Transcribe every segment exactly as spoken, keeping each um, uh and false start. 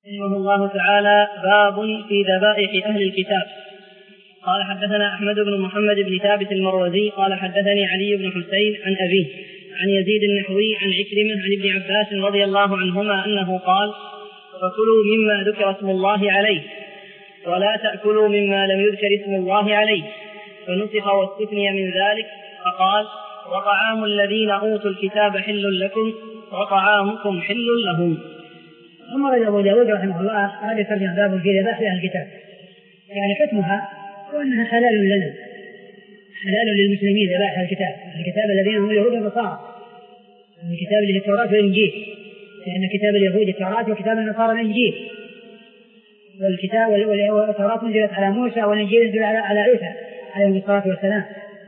رحمه الله تعالى. باب في ذبائح أهل الكتاب. قال حدثنا أحمد بن محمد بن ثابت المروزي قال حدثني علي بن حسين عن أبيه عن يزيد النحوي عن عكرمة عن ابن عباس رضي الله عنهما أنه قال: فكلوا مما ذكر اسم الله عليه ولا تأكلوا مما لم يذكر اسم الله عليه، فنسخ واستثني من ذلك فقال: وطعام الذين أوتوا الكتاب حل لكم وطعامكم حل لهم. ثم رد أبو داود رحمه الله هذا ترجم باب في ذبائح أهل الكتاب، يعني حكمها وأنها حلال لنا، حلال للمسلمين ذبائح الكتاب، الكتاب الذين هم اليهود والنصارى، الكتاب اللي هي التوراة والإنجيل، لأن كتاب اليهود التوراة وكتاب النصارى الإنجيل، والكتاب والتوراة نزلت على موسى والإنجيل نزل على عيسى عليه الصلاة والسلام،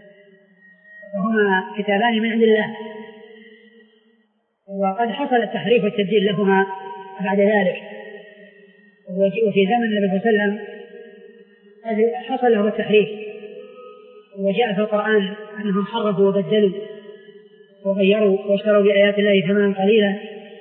وهما كتابان من عند الله، وقد حصل التحريف والتبديل لهما بعد ذلك، وفي زمن النبي صلى الله عليه وسلم حصل له التحريف، وجاء في القرآن أنهم حرفوا وبدلوا وغيروا واشتروا بآيات الله ثمنا قليلا،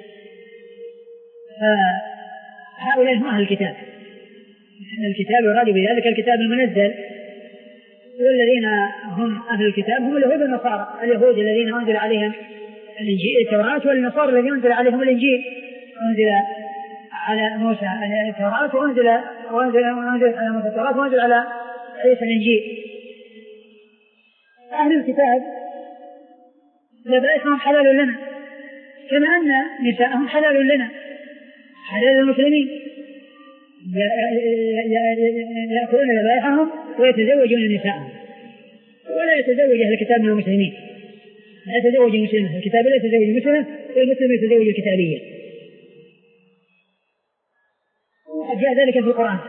فهؤلاء هم أهل الكتاب، الكتاب يراد بذلك الكتاب المنزل، والذين هم أهل الكتاب هم اليهود والنصارى، اليهود الذين أنزل عليهم الإنجيل التوراة، والنصارى الذين أنزل عليهم الإنجيل، أنزل على موسى التوراة وأنزل وأنزل وأنزل على موسى التوراة وأنزل على عيسى الإنجيل. أهل الكتاب ذبائحهم حلال لنا، كما أن نساءهم حلال لنا، حلال للمسلمين، يأكلون ذبائحهم ويتزوجون نساءهم، ولا يتزوج أهل الكتاب من المسلمين، لا يتزوج المسلم الكتاب لا يتزوج المسلم، والمسلم يتزوج الكتابية، جاء ذلك في القرآن.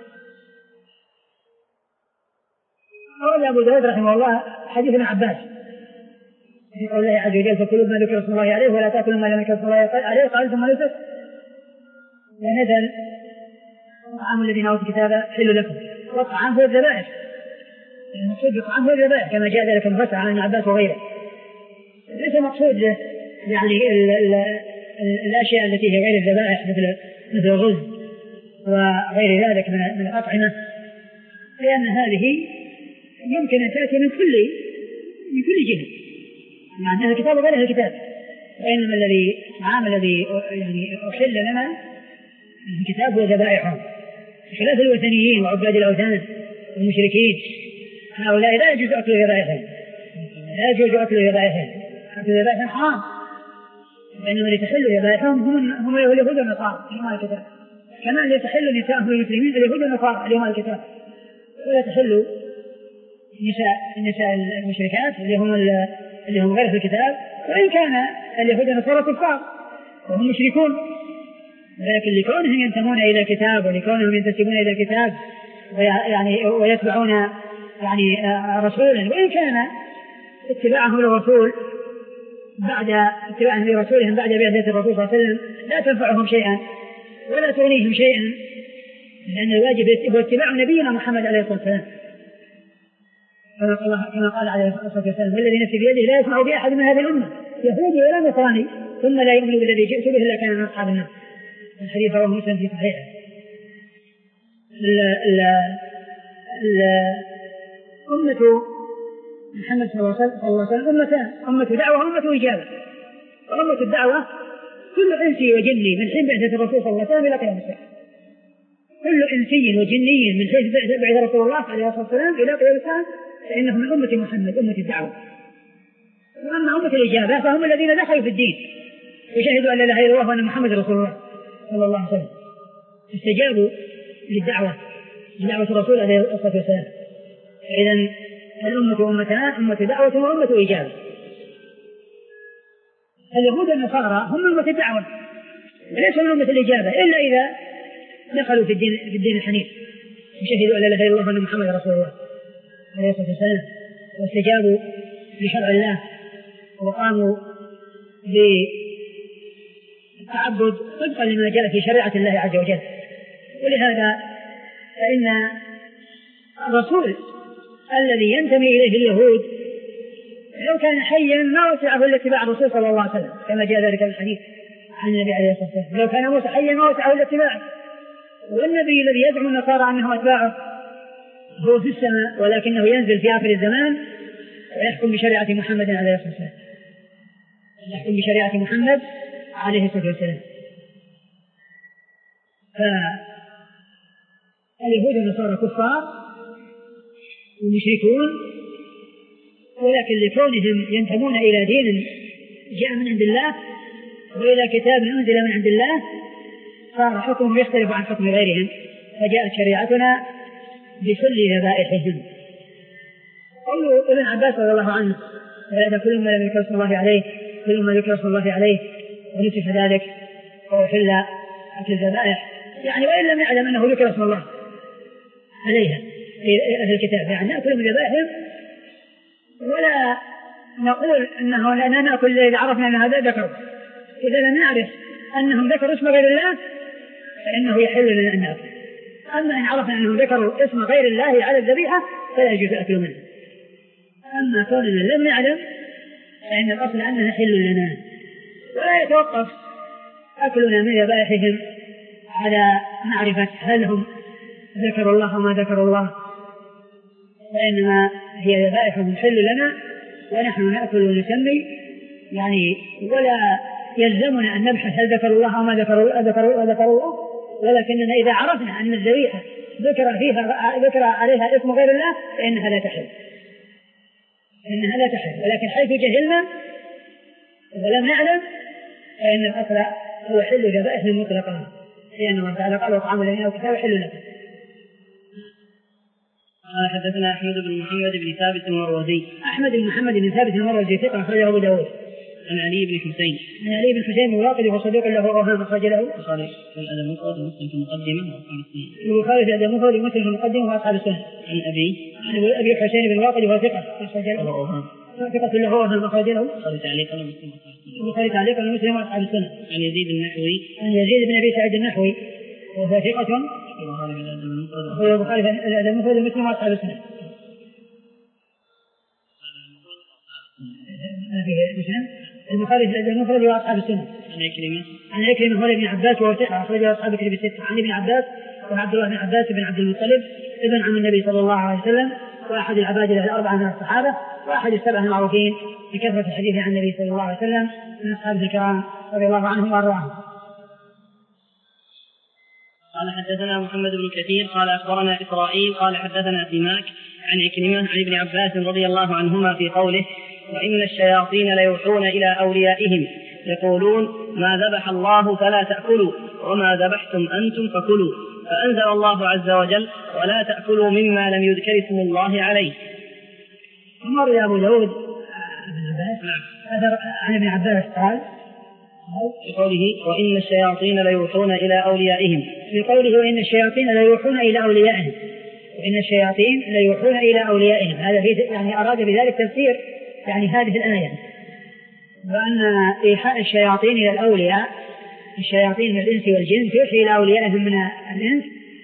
قال أبو داود رحمه الله حديث ابن عباس في قول الله عز وجل: فكلوا ما ذكر اسم الله عليه ولا تأكلوا ما لم يذكر اسم الله عليه، قال ثم نزل ونزل: طعام الذين أوتوا الكتاب حل لكم، والطعام هو الذبائح، المقصود بالطعام هو الذبائح كما جاء ذلك مفسر عن ابن عباس وغيره، ليس مقصود يعني ال ال ال الأشياء التي هي غير الذبائح مثل مثل الرز وغير ذلك من الأطعمة، لأن هذه يمكن أن تأتي من كل من كل جهة، مع أن الكتاب غير الكتاب، وإنما الذي الطعام الذي يعني أحل لنا الكتاب هو ذبائحهم، خلاف الوثنيين وعباد الأوثان والمشركين، هؤلاء لا يجوز أكل ذبائحهم، لا يجوز أكل ذبائحهم، أكل ذبائحهم حرام، وإنما اللي تحل ذبائحهم هم هم اليهود والنصارى اليوم الكتاب، كما اللي تحل نساءهم المسلمين اليهود والنصارى اليوم الكتاب، ولا تحل نساء النساء المشركات اللي هم اللي هم غير في الكتاب، وإن كان اليهود والنصارى كفار وهم مشركون، لكن لكونهم ينتمون إلى الكتاب ولكونهم ينتسبون إلى الكتاب يعني ويتبعون يعني رسولا، وإن كان اتباعهم للرسول بعد اتباعهم لرسولهم بعد بعثة الرسول صلى الله عليه وسلم لا تنفعهم شيئا ولا تغنيهم شيئا، لأن الواجب هو اتباع نبينا محمد عليه الصلاة والسلام، كما قال عليه الصلاة والسلام: والذي نفسي بيده لا يسمع بأحد من هذه الأمة يهودي ولا نصراني ثم لا يؤمن بالذي جئت به إلا كان من أصحاب النار. الحديث رواه مسلم في صحيحه. أمة محمد صلى الله عليه وسلم أمتان: أمة دعوة وأمة إجابة. وأمة الدعوة كل إنسي وجني من حين بعثة الرسول صلى الله عليه وسلم إلى قيام الساعة، كل إنسي وجني من حين بعثة رسول الله عليه الصلاة والسلام إلى قيام الساعة فإنهم من أمة محمد أمة الدعوة. وأما أمة الإجابة فهم الذين دخلوا في الدين وشهدوا أن لا إله إلا الله وأن محمد رسول الله صلى الله عليه وسلم، استجابوا للدعوة لدعوة الرسول عليه الصلاة والسلام. إذن الأمة أمتان: أمة دعوة وأمة إجابة. اليهود والنصارى هم أمة الدعوة وليسوا من أمة الإجابة إلا إذا دخلوا في الدين في الدين الحنيف وشهدوا أن لا إله إلا الله وأن محمد رسول الله عليه الصلاة والسلام، واستجابوا لشرع الله وقاموا بالتعبد طبقا لما جاء في شريعة الله عز وجل. ولهذا فإن الرسول الذي ينتمي إليه اليهود لو كان حيا ما وسعه إلا اتباع الرسول صلى الله عليه وسلم، كما جاء ذلك في الحديث عن النبي عليه الصلاة والسلام: لو كان موسى حيا ما وسعه إلا اتباعه والنبي الذي يزعم النصارى أنهم أتباعه هو في السماء ولكنه ينزل في آخر الزمان ويحكم بشريعة محمد عليه الصلاة والسلام، يحكم بشريعة محمد عليه الصلاة والسلام. فاليهود والنصارى كفار ومشركون، ولكن لكونهم ينتمون إلى دين جاء من عند الله وإلى كتاب أنزل من عند الله صار حكمهم يختلف عن حكم غيرهم، فجاءت شريعتنا بكل ذبائحهم. قالوا ابن عباس رضي الله عنه: هذا كل ما لم يذكر اسم الله عليه كل ما ذكر اسم الله عليه ونسف ذلك وأحل أكل الذبائح، يعني وإن لم يعلم أنه ذكر اسم الله عليها في الكتاب، يعني نأكل من ذبائحهم ولا نقول أنه لأننا نأكل إذا عرفنا أن هذا ذكر. إذا لم نعرف أنهم ذكروا اسم غير الله فإنه يحل لنا أن نأكل، أما إن عرفنا أنهم ذكروا اسم غير الله على الذبيحة فلا يجوز الأكل منه. أما كوننا لم نعلم فإن الأصل أنها يحل لنا، ولا يتوقف أكلنا من ذبائحهم على معرفة هل هم ذكروا الله وما ذكروا الله، فإنما هي ذبائحهم حل لنا ونحن نأكل ونسمي، يعني ولا يلزمنا أن نبحث هل ذكروا الله وما ذكروا ذكروا ذكروا الله، ولكننا إذا عرفنا أن الذبيحة ذكر فيها ذكر عليها اسم غير الله فإنها لا تحل، إنها لا تحل. ولكن حيث جهلنا ولم نعلم فإن الأصل هو حل ذبائحهم مطلقا، لأن الله تعالى قال: وطعام الذين أوتوا الكتاب حل لكم. قال حدثنا أحمد بن محمد بن ثابت المروزي. أحمد بن محمد بن ثابت المروزي ثقة أخرجه أبو داود. عن علي بن حسين. عن علي بن حسين الواقدي وصدوق له أوهام أخرج له البخاري في الأدب المفرد ومسلم في المقدمة وأصحاب السنة. البخاري في الأدب المفرد ومسلم في المقدمة وأصحاب السنة. عن أبي عن أبي حسين بن الواقدي وهو ثقة أخرج له أوهام. ثقة له أوهام أخرج له البخاري تعليقا ومسلم وأصحاب السنة. البخاري تعليقا ومسلم وأصحاب السنة. عن يزيد النحوي. عن يزيد بن أبي سعيد النحوي وهو ثقة البخاري في الأدب المفرد. وهو البخاري في الأدب المفرد ومسلم وأصحاب السنة. البخاري في الأدب المفرد وأصحاب السنة. عن عكرمة. عن عكرمة هو ابن عباس وهو ثقة أخرجه أصحاب الكتب الستة. عن ابن عباس وعبد الله بن عباس بن عبد المطلب ابن عم النبي صلى الله عليه وسلم، وأحد العباد له الأربعة من الصحابة، وأحد السبعة المعروفين بكثرة الحديث عن النبي صلى الله عليه وسلم من أصحابه الكرام رضي الله عنهم وأرضاهم. قال حدثنا محمد بن كثير قال أخبرنا إسرائيل قال حدثنا سماك عن عكرمة عن ابن عباس رضي الله عنهما في قوله: وإن الشياطين ليوحون إلى أوليائهم يقولون ما ذبح الله فلا تأكلوا وما ذبحتم أنتم فكلوا، فأنزل الله عز وجل: ولا تأكلوا مما لم يذكر اسم الله عليه. ثم يا أبو داود عن ابن عباس قال في قوله: وإن الشياطين ليوحون إلى أوليائهم، في قوله: وإن الشياطين ليوحون إلى أوليائهم، وإن الشياطين ليوحون إلى أوليائهم، هذا يعني أراد بذلك تفسير يعني هذه الآية، وأن إيحاء الشياطين إلى الأولياء، الشياطين من الإنس والجن توحي إلى أوليائهم من الإنس،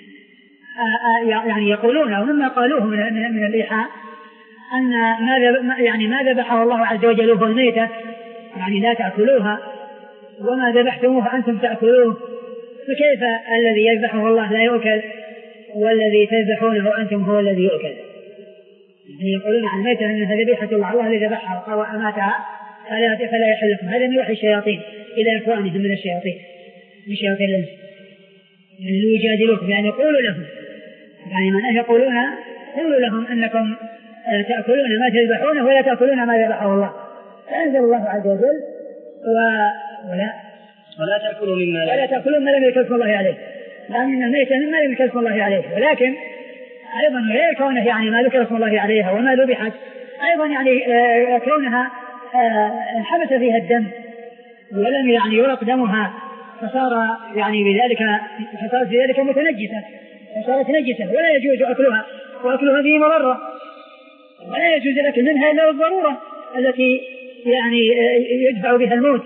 يعني يقولون ومما قالوه من من الإيحاء أن ما يعني ما ذبحه الله عز وجل هو الميتة، يعني لا تأكلوها، وما ذبحتموه فأنتم تأكلوه، فكيف الذي يذبحه الله لا يؤكل والذي تذبحونه أنتم هو الذي يؤكل؟ يعني يقولون عن الميتة أنها ذبيحة الله، الله الذي ذبحها وأماتها فلا فلا يحل لكم. هذا من يوحي الشياطين إلى إخوانهم من الشياطين من شياطين الإنس، يعني يجادلوكم، يعني يقولوا لهم، يعني من يقولون قولوا لهم أنكم تأكلون ما تذبحونه ولا تأكلون ما ذبحه الله. فأنزل الله عز وجل: ولا ولا تأكلوا مما ولا تأكلوا ما لم يذكر اسم الله عليه، لأن الميت مما لم يذكر اسم الله عليه، ولكن أيضا غير كونه يعني ما ذكر اسم الله عليها وما ذبحت، أيضا يعني كونها انحبس فيها الدم ولم يعني يرق دمها فصار يعني بذلك فصارت بذلك متنجسة فصارت نجسة، ولا يجوز أكلها، وأكلها فيه مضرة، ولا يجوز الأكل منها إلا الضرورة التي يعني يدفع بها الموت،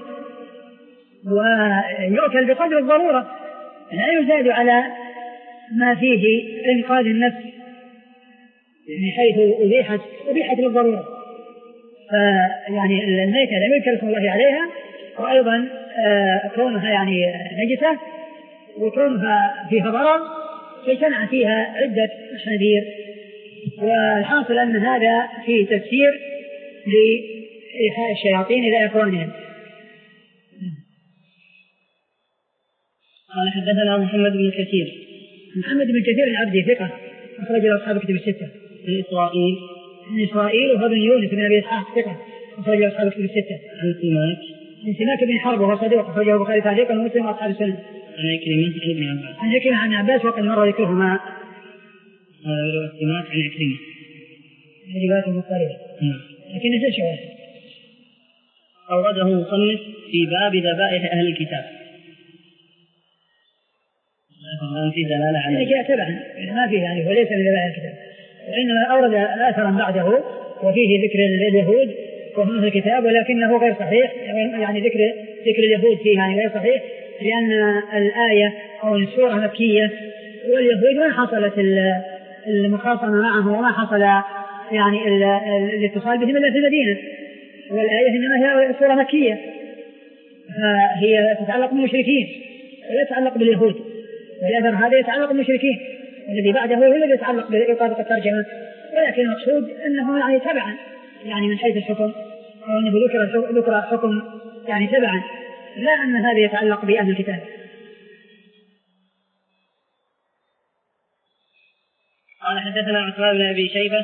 ويؤكل بقدر الضرورة، لا يزاد على ما فيه إنقاذ النفس، يعني حيث أبيحت أبيحت للضرورة. فيعني الميتة لم يذكر اسم الله عليها، وأيضا كونها يعني نجسة، وكونها فيها ضرر فاجتمع فيها عدة محاذير. والحاصل أن هذا فيه تفسير لإيحاء الشياطين إلى إخوانهم. قال حدثنا محمد بن كثير. محمد بن كثير العبدي ثقة أخرج له أصحاب الكتب الستة. من إسرائيل. من إسرائيل وهو بن يونس بن أبي إسحاق ثقة أخرج له أصحاب الكتب الستة. عن سماك. من سماك بن حرب وهو صدوق أخرجه البخاري تعليقا ومسلم وأصحاب السنن. عن عكرمة عن ابن عباس. عن عكرمة عن عباس وقد مر ذكرهما. هذا سماك عن عكرمة. رواية مضطربة. لكن نفس الشواهد. أورده مصنف في باب ذبائح أهل الكتاب. ما في دلالة على ذلك تبعا ما فيه يعني وليس من ذبائح الكتاب، وإنما أورد آثرا بعده وفيه ذكر اليهود وهم أهل الكتاب، ولكنه غير صحيح، يعني ذكر ذكر اليهود فيه يعني غير صحيح، لأن الآية أو السورة مكية، واليهود ما حصلت المخاصمة معه وما حصل يعني الاتصال بهم إلا في المدينة، والآية إنما هي سورة مكية فهي تتعلق بالمشركين ولا تتعلق باليهود، والأثر هذا يتعلق بالمشركين، والذي بعده هو الذي يتعلق بإطابق الترجمة، ولكن المقصود أنه يعني تبعا يعني من حيث الحكم، أو أنه ذكر ذكر حكم يعني تبعا، لا أن هذا يتعلق بأهل الكتاب. قال حدثنا عثمان بن أبي شيبة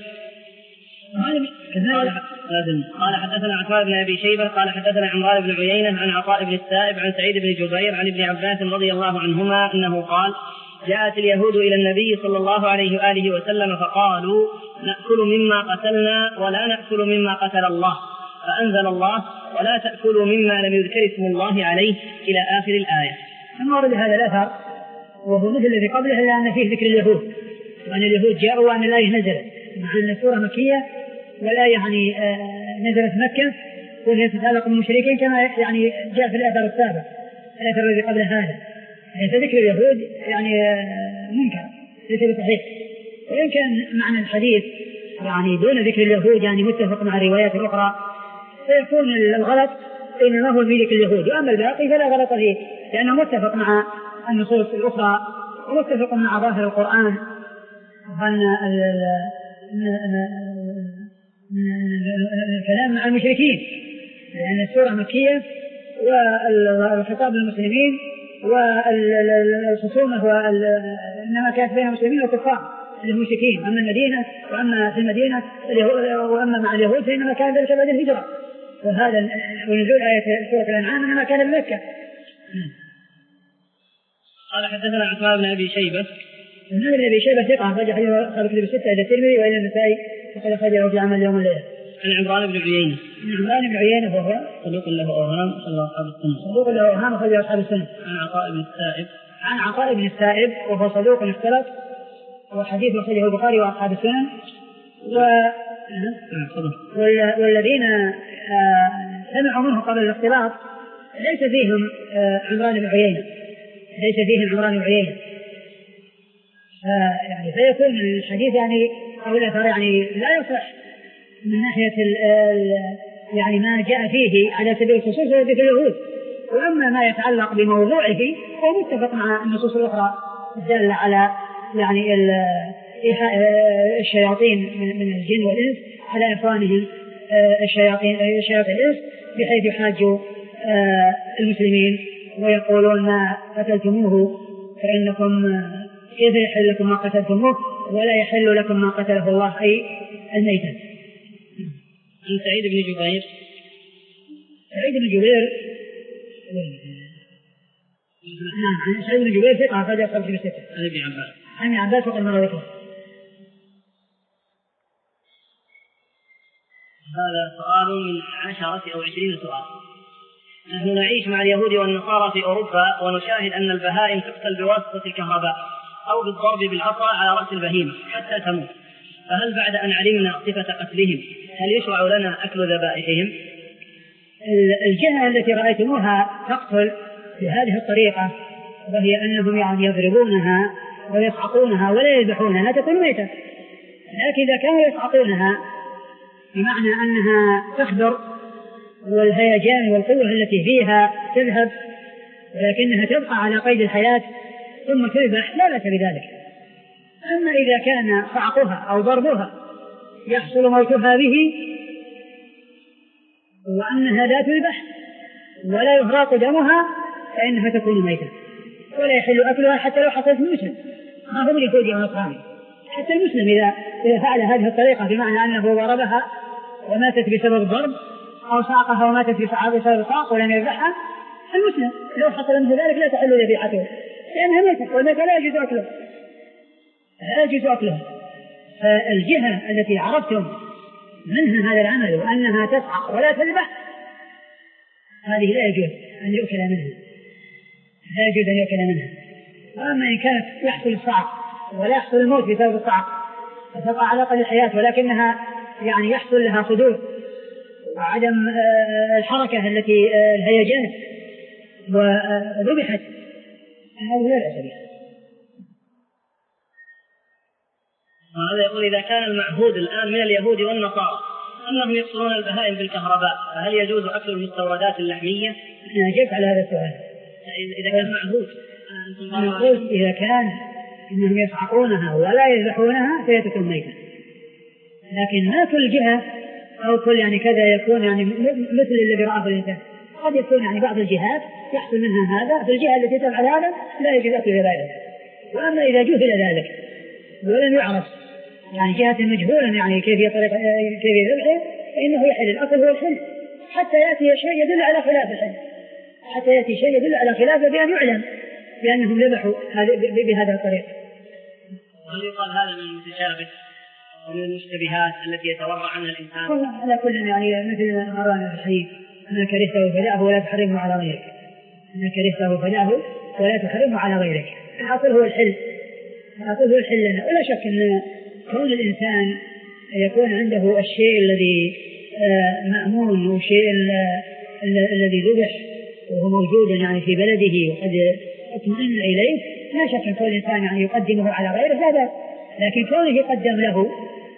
قال حدثنا عثمان بن أبي شيبة قال حدثنا عمران بن عيينة عن عطاء بن السائب عن سعيد بن جبير عن ابن عباس رضي الله عنهما أنه قال: جاءت اليهود إلى النبي صلى الله عليه وآله وسلم فقالوا: نأكل مما قتلنا ولا نأكل مما قتل الله، فأنزل الله: ولا تأكلوا مما لم يذكر اسم الله عليه إلى آخر الآية. ثم ورد هذا الأثر وهو مثل الذي قبله، إلا أن فيه ذكر اليهود، وأن اليهود جاءوا وأن الآية نزلت، مع أن السورة مكية والآية يعني نزلت مكة وهي تتعلق بالمشركين كما يعني جاء في الأثر السابق الأثر الذي قبل هذا، يعني فذكر اليهود يعني منكر ليس بصحيح، وإن كان معنى الحديث يعني دون ذكر اليهود يعني متفق مع الروايات الأخرى، فيكون الغلط إنما هو في ذكر اليهود، وأما الباقي فلا غلط فيه لأنه متفق مع النصوص الأخرى ومتفق مع ظاهر القرآن، وأن الكلام مع المشركين لأن السورة مكية والخطاب للمسلمين، والخصومة هو إنما كانت بين المسلمين والكفار المشركين، أما المدينة وأما في المدينة وأما مع اليهود فإنما كان ذلك بعد الهجرة، وهذا ونزول آية سورة الأنعام إنما كان بمكة. قال حدثنا عثمان بن أبي شيبة. عثمان بن أبي شيبة ثقة أخرج حديثه أصحاب الكتب الستة إلى الترمذي وإلى النسائي وقد أخرجه في عمل يوم الليلة. عن عمران بن عيينة. عن عمران بن عيينة وهو صدوق له أوهام أخرج أصحاب السنة. صدوق له أوهام أخرج أصحاب السنة. عن عطاء بن السائب. عن عطاء بن السائب وهو صدوق اختلط وحديث أخرجه البخاري وأصحاب السنن. و... والذين سمعوا منه قبل الاختلاط ليس فيهم عمران بن عيينة ليس فيهم عمران بن عيينة يعني فيكون الحديث يعني أو الأثر يعني لا يصح من ناحية ال ال يعني ما جاء فيه على سبيل الخصوص وذكر اليهود، وأما ما يتعلق بموضوعه هو متفق مع النصوص الأخرى الدالة على يعني الشياطين من الجن والإنس على إخوانهم الشياطين الشياطين الإنس بحيث يحاجوا المسلمين ويقولون ما قتلتموه فإنكم كيف يحل لكم ما قتلتموه ولا يحل لكم ما قتله الله أي الميتة. عن سعيد بن جبير. سعيد بن جبير نعم عن سعيد بن جبير ثقة أخرج أصحاب الكتب الستة. عن ابن عباس. عن ابن عباس وقد مر ذكره. هذا سؤال من عشرة أو عشرين سؤال. نحن نعيش مع اليهود والنصارى في أوروبا ونشاهد أن البهائم تقتل بواسطة الكهرباء أو بالضرب بالعصا على رأس البهيمة حتى تموت، فهل بعد أن علمنا صفة قتلهم هل يشرع لنا أكل ذبائحهم؟ الجهة التي رأيتموها تقتل بهذه الطريقة وهي أنهم يعني يضربونها ويسحقونها ولا يذبحونها تكون ميتة، لكن إذا كانوا يسحقونها بمعنى أنها تخدر والهيجان والقوة التي فيها تذهب ولكنها تبقى على قيد الحياة ثم تذبح لا بأس بذلك. أما إذا كان صعقها أو ضربها يحصل موتها به وأنها لا تذبح ولا يهراق دمها فإنها تكون ميتة ولا يحل أكلها حتى لو حصلت من مسلم، ما هو من يهودي أو نصراني. حتى المسلم إذا فعل هذه الطريقة بمعنى أنه ضربها وماتت بسبب الضرب أو صعقها وماتت بسبب صعق ولم يذبحها، المسلم لو حصل من ذلك لا تحل ذبيحته لأنها ميتة والميتة لا يجوز أكلها لا يجوز أكلها. فالجهة التي عرفتم منها هذا العمل وأنها تصعق ولا تذبح هذه لا يجوز أن يؤكل منها لا يجوز أن يؤكل منها. وأما إن كانت يحصل الصعق ولا يحصل الموت بسبب الصعق فتبقى على قيد الحياة ولكنها يعني يحصل لها صدور وعدم الحركة التي الهيجان وذبحت هذه لا بأس بها. وهذا يقول إذا كان المعهود الآن من اليهود والنصارى أنهم يفصلون البهائم بالكهرباء فهل يجوز أكل المستوردات اللحمية؟ أنا أجبت على هذا السؤال. إذا كان معهود معهود إذا كان إنهم يصعقونها ولا يذبحونها فهي تكون ميتة، لكن ما كل جهة أو كل يعني كذا يكون يعني مثل الذي رآه الإنسان. قد يكون يعني بعض الجهات يحصل منها هذا في الجهة التي تفعل هذا لا يجوز أكل ذلك. وأما إذا جهل ذلك ولم يعرف يعني جهة مجهولة يعني كيف طريقة كيف ذبحه فإنه يحل الأكل هو الحل حتى يأتي شيء يدل على خلاف الحل حتى يأتي شيء يدل على خلافه بأن يعلم بأنهم ذبحوا بهذا الطريقة. هل يقال هذا من المتشابه ومن المشتبهات التي يتورع عنها الإنسان؟ والله على كل يعني مثل ما رانا في الحديث أنا كرهته فدعه ولا تحرمه على غيرك أنا كرهته فدعه ولا تحرمه على غيرك. الأصل هو الحل الأصل هو الحل لنا. ولا شك أن كون الإنسان يكون عنده الشيء الذي مأمون والشيء الذي ذبح وهو موجود يعني في بلده وقد اطمئن إليه لا شك أن كل إنسان يعني يقدمه على غيره لا بأس، لكن كونه يقدم له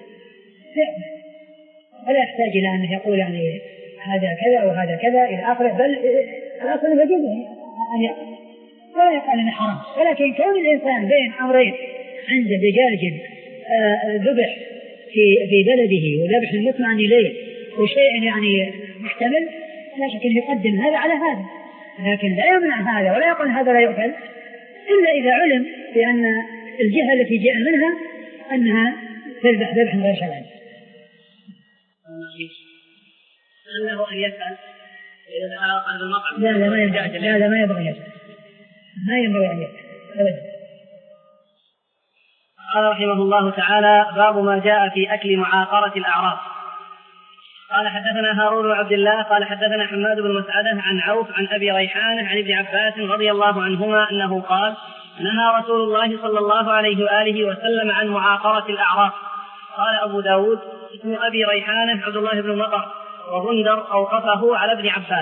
ولا يحتاج إلى أن يقول يعني هذا كذا وهذا كذا إلى آخره، بل الأصل يجوز أن يقول ولا يقال أنه حرام. ولكن كون الإنسان بين أمرين عنده دجاج ذبح في في بلده وذبح المطمئن إليه وشيء يعني محتمل لا شك أن يقدم هذا على هذا، لكن لا يمنع هذا ولا يقول هذا لا يؤكل إلا إذا علم بأن الجهة التي جاء منها أنها تذبح ذبح غير شرعي. أنه أن يسأل إذا دخل قلب المطعم لا لا ما ينبغي لا لا ما ينبغي يسأل ما ينبغي أن يسأل أبدا. قال رحمه الله تعالى باب ما جاء في أكل معاقرة الأعراف. قال حدثنا هارون بن عبد الله قال حدثنا حماد بن مسعدة عن عوف عن أبي ريحانة عن ابن عباس رضي الله عنهما أنه قال نهى رسول الله صلى الله عليه وآله وسلم عن معاقرة الأعراف. قال أبو داود اسم أبي ريحانة عبد الله بن مطر وغندر أوقفه على ابن عباس.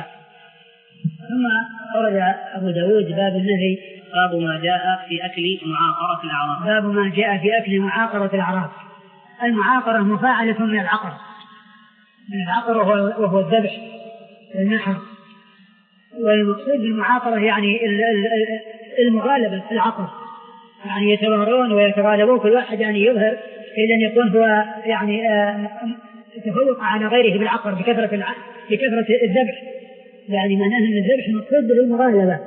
ثم أورد أبو داود باب النهي باب ما جاء في أكل معاقرة الأعراف. باب ما جاء في أكل معاقرة الأعراف. المعاقرة مفاعلة من العقر من العقر وهو, وهو الذبح والنحر، والمقصود بالمعاقرة يعني المغالبة في العقر يعني يتبارون ويتغالبون كل واحد يعني يظهر إذا أن يكون هو يعني يتفوق على غيره بالعقر بكثرة بكثرة الذبح، يعني معناه أن الذبح مقصود بالمغالبة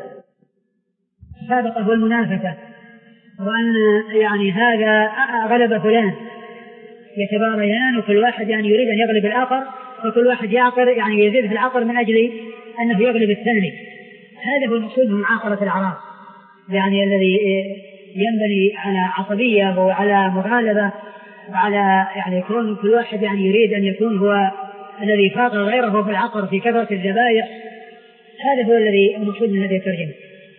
سابقة والمنافسة، وأن يعني هذا غلب فلان يتباريان وكل واحد يعني يريد أن يغلب الآخر وكل واحد يعقر يعني يزيد في العقر من أجل أنه يغلب الثاني. هذا هو المقصود من معاقرة الأعراف، يعني الذي ينبني على عصبية وعلى مغالبة وعلى يعني يكون كل واحد يعني يريد أن يكون هو الذي فاق غيره في العقر في كثرة الذبائح. هذا هو الذي المقصود من هذه الترجمة.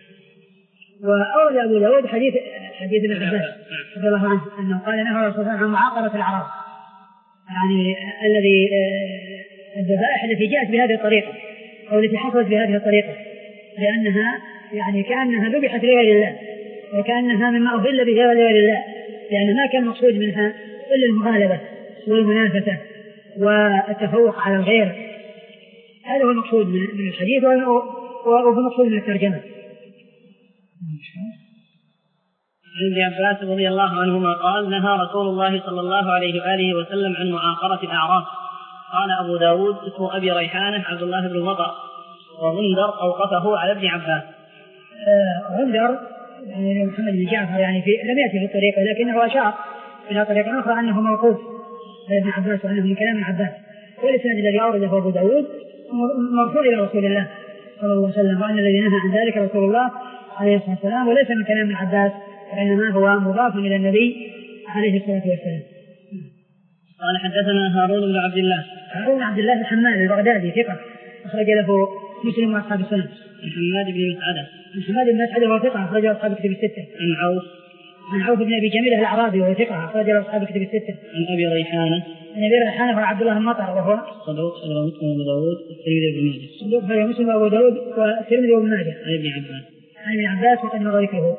وأورد أبو داود حديث حديث ابن عباس رضي الله عنه أنه قال نهى الرسول عن معاقرة الأعراف، يعني الذي الذبائح التي جاءت بهذه الطريقة أو التي حصلت بهذه الطريقة، لأنها يعني كأنها ذبحت لغير الله وكأنها مما أهل به لغير الله، لأن ما كان مقصود منها إلا المغالبة والمنافسة والتفوق على الغير. هذا هو المقصود من الحديث وهو المقصود من الترجمة. عن ابن عباس رضي الله عنهما قال نهى رسول الله صلى الله عليه وآله وسلم عن معاقرة الأعراف. قال أبو داود اسم أبي ريحانة عبد الله بن مطر، وغندر أوقفه على ابن عباس. آه غندر يعني محمد بن جعفر يعني في لم يأتي في الطريقة، لكنه أشار إلى طريقة أخرى أنه موقوف على ابن عباس وأنه من كلام ابن عباس. والإسناد الذي أورده أبو داود مرفوع إلى رسول الله صلى الله عليه وسلم، وأن الذي نهى عن ذلك رسول الله عليه الصلاة والسلام، وليس من كلام ابن عباس وإنما هو مضاف إلى النبي عليه الصلاة والسلام. قال حدثنا هارون بن عبد الله. هارون بن عبد الله الحمال البغدادي ثقة أخرج له مسلم وأصحاب السنن. محمد بن مسعدة. محمد بن مسعدة وهو ثقة أخرج له أصحاب الكتب الستة. عن عوف. عن عوف بن أبي جميل الأعرابي وهو ثقة أخرج له أصحاب الكتب الستة. عن أبي ريحانة. عن أبي ريحانة وهو عبد الله المطر وهو صدوق صدوق مسلم وأبو داود والترمذي وابن ماجه. صدوق صدوق مسلم وأبو داود والترمذي وابن ماجه. عن ابن عباس. عن ابن عباس وقد مر ذكره.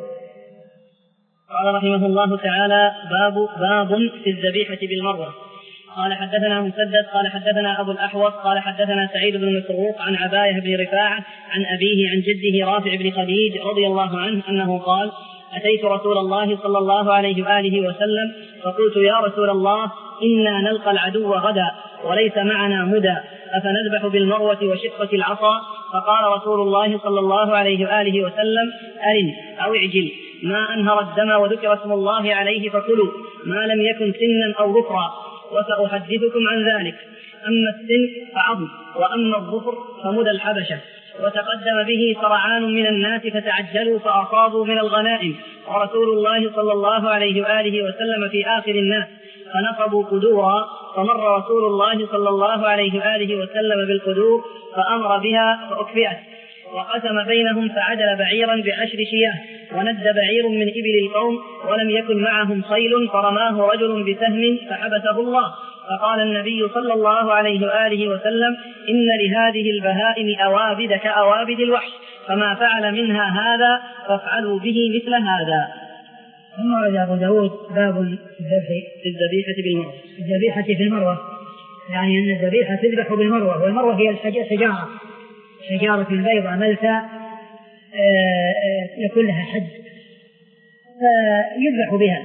قال رحمه الله تعالى باب باب في الذبيحة بالمروة. قال حدثنا مسدد قال حدثنا أبو الأحوص قال حدثنا سعيد بن مسروق عن عباية بن رفاعة عن أبيه عن جده رافع بن خديج رضي الله عنه أنه قال أتيت رسول الله صلى الله عليه وآله وسلم فقلت يا رسول الله إنا نلقى العدو غدا وليس معنا مدى أفنذبح بالمروة وشقة العصا؟ فقال رسول الله صلى الله عليه وآله وسلم أرن أو اعجل ما أنهر الدم وذكر اسم الله عليه فكلوا ما لم يكن سنا أو ظفرا وسأحدثكم عن ذلك. أما السن فعظم وأما الظفر فمدى الحبشة. وتقدم به سرعان من الناس فتعجلوا فأصابوا من الغنائم ورسول الله صلى الله عليه وآله وسلم في آخر الناس فنصبوا قدورا فمر رسول الله صلى الله عليه وآله وسلم بالقدور فأمر بها فأكفئت وقسم بينهم فعدل بعيرا بعشر شياه وند بعير من إبل القوم ولم يكن معهم خيل فرماه رجل بسهم فحبسه الله فقال النبي صلى الله عليه وآله وسلم إن لهذه البهائم أوابد كأوابد الوحش فما فعل منها هذا فافعلوا به مثل هذا. ثم ورد أبو داود باب في الذبيحة بالمروة. الذبيحة في المروة يعني أن الذبيحة تذبح بالمروة، والمروة هي الشجارة شجارة بيضاء ملسى يكون لها حد فيذبح بها.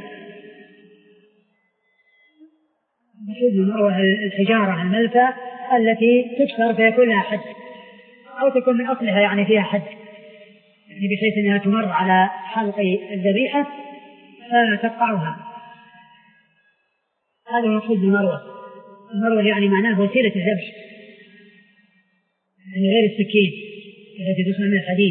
المروة الحجارة الملسى التي تكسر فيكون لها حد أو تكون من أصلها يعني فيها حد يعني بحيث أنها تمر على حلق الذبيحة فتقطعها. هذا المقصود بالمروة. المروة يعني معناه وسيلة الذبح يعني غير السكين التي تصنع من الحديد.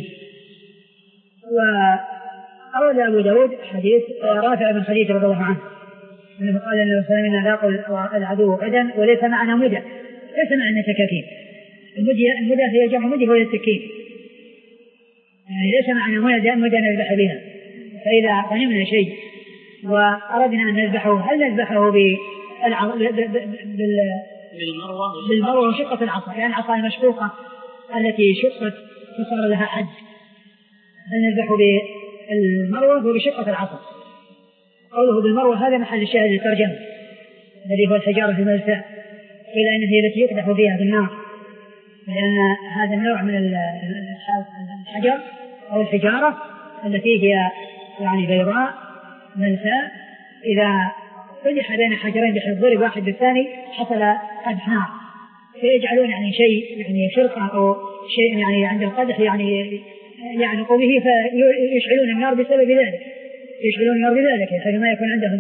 وأورد أبو داود حديث رافع بن خديج رضي الله عنه أنه قال أن الرسول لاقوا العدو غدا وليس معنا مدى، ليس معنا سكاكين. المدى المدى هي جمع مدى وهي السكين يعني ليس معنا مدى مدى نذبح بها. فإذا غنمنا شيء وأردنا أن نذبحه هل نذبحه بالع... بال... بالمروة وشقة العصا يعني العصا المشقوقة التي شقت فصار لها حد هل نذبح بالمروة وبشقة العصا؟ قوله بالمروة هذا محل الشاهد للترجمة الذي هو الحجارة الملساء إلى أنها هي التي يقدح فيها بالنار، لأن هذا النوع من الحجر أو الحجارة التي هي يعني بيضاء ملساء إذا قدح بين حجرين بحيث ضرب واحد بالثاني حصل قدح نار فيجعلون يعني شيء يعني فرقة أو شيء يعني عند القدح يعني يعنقوا به فيشعلون النار بسبب ذلك يشعلون النار بذلك حيث ما يكون عندهم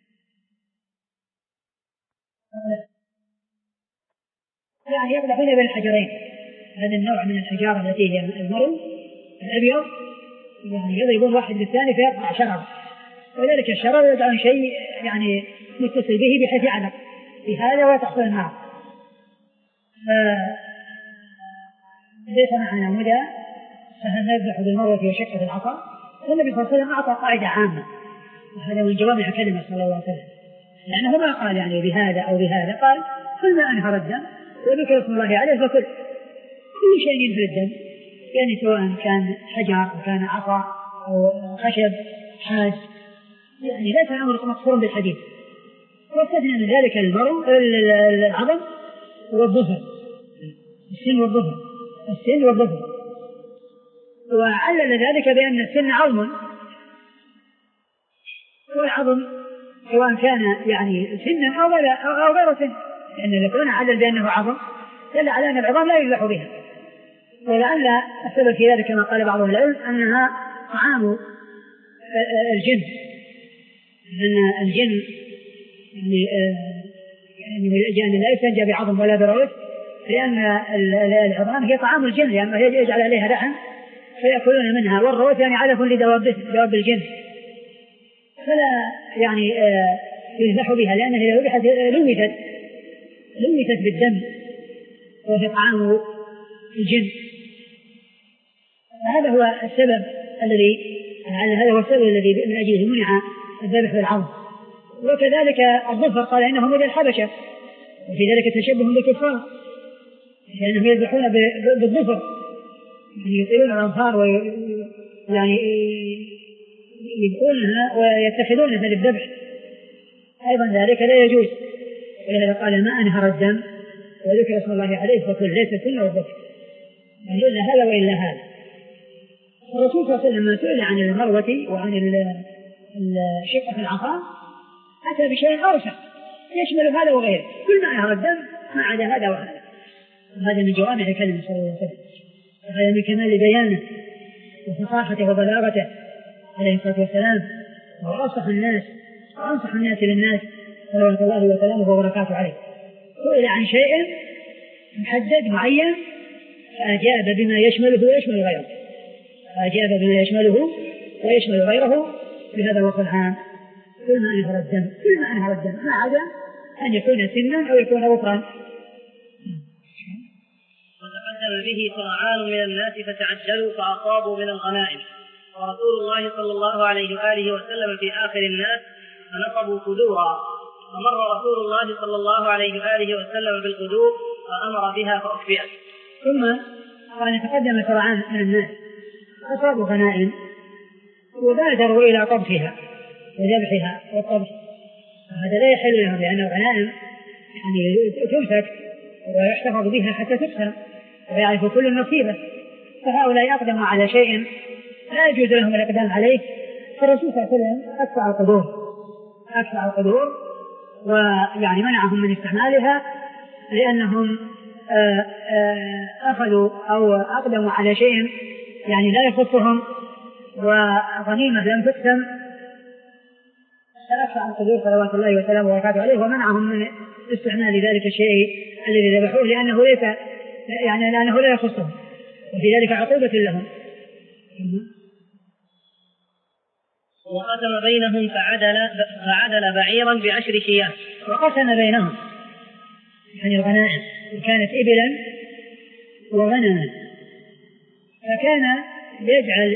يعني يقدحون بين الحجرين. هذا النوع من الحجارة التي هي المرو الأبيض يعني يضربون واحد بالثاني فيقطع شرر، وذلك الشرر يدعون شيء يعني متصل به بحيث يعلق بهذا وتحصل النار. ليس معنا مدى فهل نذبح بالمروة وشقة العصا؟ النبي صلى الله عليه وسلم أعطى قاعدة عامة وهذا من جوامع كلمة صلى الله عليه وسلم لأنه ما قال يعني بهذا أو بهذا، قال كل ما أنهر الدم وذكر اسم الله عليه فكل كل شيء ينهر الدم يعني سواء كان حجر أو كان عصا أو خشب حاد يعني ليس الأمر مقصور بالحديث. واستثنى من ذلك المرو العظم والظفر السن والظفر السن والظفر وعلل ذلك بأن السن عظم والعظم سواء كان يعني سنا أو غير أو غير سن، لأن إذا كنا علل بأنه عظم دل على أن العظام لا يذبح بها، ولعل السبب في ذلك كما قال بعض العلم أنها طعام الجن، أن الجن يعني يعني لا يستنجى بعظم ولا بروث، لأن العظام هي طعام الجن، لأنه يعني يجعل عليها لحم فيأكلون منها، والروث يعني علف لدواب دواب الجن، فلا يعني يذبح بها، لأنها إذا ذبحت لوثت لوثت بالدم وهي طعام الجن. هذا هو السبب الذي هذا هو السبب الذي من أجله منع الذبح بالعظم. وكذلك الظفر قال إنهم إلى الحبشة، وفي ذلك تشبه بالكفار، لأنهم يذبحون بالظفر، يعني يطيلون الأنفار ويعني يبقونها ويتخذونها للذبح، أيضا ذلك لا يجوز، ولهذا قال ما أنهر الدم وذكر اسم الله عليه فكل ليس سنة والذبح، يعني إلا هذا وإلا هذا. الرسول صلى الله عليه وسلم لما سئل عن المروة وعن الشقة العصا أتى بشيء أوسع يشمل هذا وغيره، كل ما أنهر الدم ما عدا هذا وهذا، وهذا من جوامع كلمة صلى الله عليه وسلم، وهذا من كمال بيانه وفصاحته وبلاغته عليه الصلاة والسلام، وهو أصح الناس وأنصح الناس للناس صلوات الله وسلامه وبركاته عليه. سئل عن شيء محدد معين فأجاب بما يشمله ويشمل غيره، فأجاب بما يشمله ويشمل غيره، بهذا هو العام كل ما أنهر الدم كل ما أنهر الدم ما عدا أن يكون سنا أو يكون وطرا. وتقدم به سرعان من الناس فتعجلوا فأصابوا من الغنائم، ورسول الله صلى الله عليه وآله وسلم في آخر الناس فنصبوا قدورا، فمر رسول الله صلى الله عليه وآله وسلم بالقدور فأمر بها فأكفئت. ثم قال تقدم سرعان من الناس أصابوا غنائم وبادروا إلى طبخها وذبحها والطبخ، هذا لا يحل لهم، لأن الغنائم يعني تمسك ويحتفظ بها حتى تقسم ويعرف كل نصيبه، فهؤلاء أقدموا على شيء لا يجوز لهم الإقدام عليه، فالرسول صلى الله عليه وسلم أدفع القدور أدفع القدور ويعني منعهم من استعمالها، لأنهم آآ آآ أخذوا أو أقدموا على شيء يعني لا يخصهم وغنيمة لم تقسم، فأدفع القدور صلوات الله وسلامه وبركاته عليه ومنعهم من استعمال ذلك الشيء الذي ذبحوه، لأنه ليس يعني لأنه لا يخصهم، وفي ذلك عقوبة لهم. وقسم بينهم فعدل, فعدل بعيرا بعشر شياه. وقسم بينهم يعني الغنائم، وكانت إبلا وغنما، فكان يجعل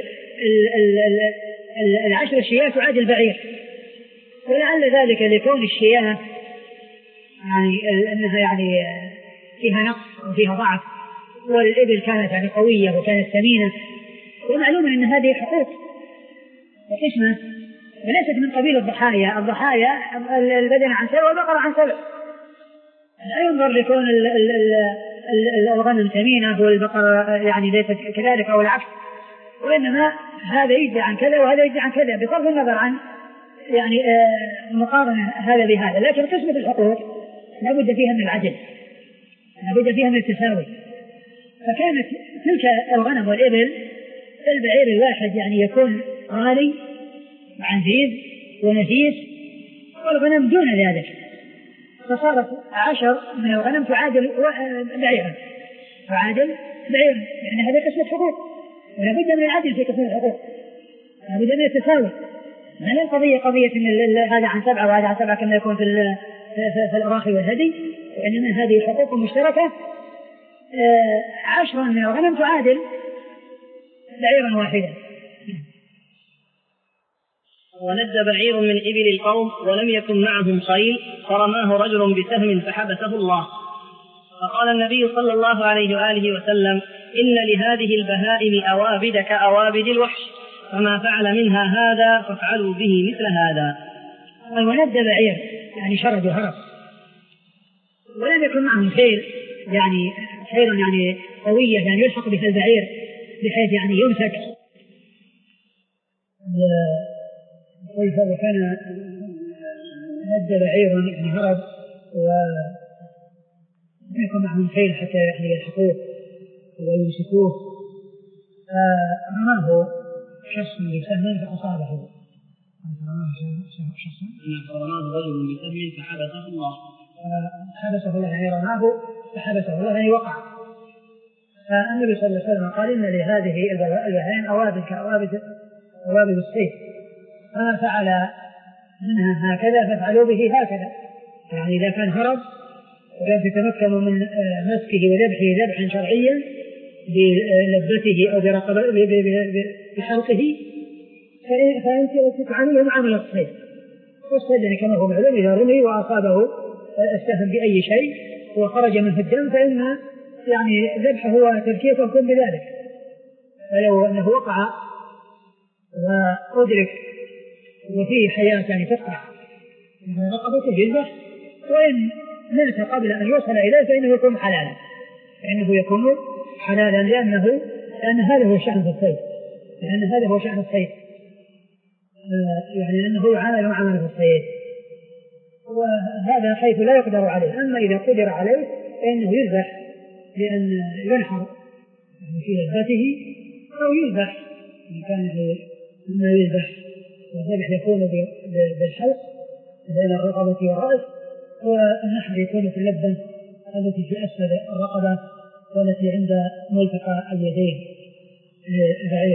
العشر شياه تعادل بعير، ولعل ذلك لكون الشياه يعني أنها يعني فيها نقص وفيها ضعف، والإبل كانت يعني قوية وكانت ثمينة، ومعلوم أن هذه حقوق وقسمة وليست من قبيل الضحايا. الضحايا البدن عن سبع والبقرة عن سبع، لا ينظر لكون الغنم ثمينة والبقرة يعني ليست كذلك أو العكس، وإنما هذا يجزي عن كذا وهذا يجزي عن كذا بصرف النظر عن يعني مقارنة هذا بهذا. لكن قسمة الحقوق لابد فيها من العدل، لابد فيها من التساوي، فكانت تلك الغنم والإبل البعير الواحد يعني يكون غالي وعزيز ونفيس، والغنم دون ذلك، فصارت عشر من الغنم تعادل بعيرا تعادل بعيرا يعني هذا قسمة حقوق، ولا بد من العدل في قسمة الحقوق، لا بد من التساوي. ما هي القضية قضية ان هذا عن سبعة وهذا عن سبعة كما يكون في في الأراخي والهدي، وإنما هذه حقوق مشتركة. عشرا من الغنم تعادل بعيرا واحدا. وند بعير من إبل القوم ولم يكن معهم خيل، فرماه رجل بسهم فحبسه الله، فقال النبي صلى الله عليه وآله وسلم إن لهذه البهائم أوابد كأوابد الوحش، فما فعل منها هذا فافعلوا به مثل هذا. وند بعير يعني شرد وهرب، ولم يكن معهم خيل يعني خيل يعني قوية يعني يلحق بها البعير بحيث يعني يمسك وكان مد بعير يعني هرب ويكون معهم خيل حتى يعني يلحقوه ويمسكوه، فرماه شخص بسهم فأصابه. فرماه رجل بسهم فحبسه الله. حبسه الله يعني رماه فحبسه الله يعني وقع. فالنبي صلى الله عليه وسلم قال إن لهذه البهائم أوابد كأوابد أوابد السيف، فما فعل منها هكذا فافعلوا به هكذا. يعني إذا كان هرب وكان يتمكن من مسكه وذبحه ذبحا شرعيا بلبته أو بحلقه فأنت تعامله معاملة الصيد. والصيد يعني كما هو معلوم إذا رمي وأصابه السهم بأي شيء وخرج منه الدم فإن يعني ذبحه وتذكيته يكون بذلك. فلو أنه وقع وأدرك وفيه حياة يعني تقع رقبته يذبح، وإن مات قبل أن يوصل إليه فإنه يكون حلالا، فإنه يكون حلالا لأنه لأن هذا هو شأن الصيد، لأن هذا هو شأن الصيد يعني أنه يعامل معاملة الصيد، وهذا حيث لا يقدر عليه. أما إذا قدر عليه فإنه يذبح لأن ينحر في لذته أو يذبح إن كان ما يذبح، والذبح يكون بالحلق بين الرقبة والرأس، والنحر يكون في اللبة التي في أسفل الرقبة والتي عند ملتقى اليدين للبعير.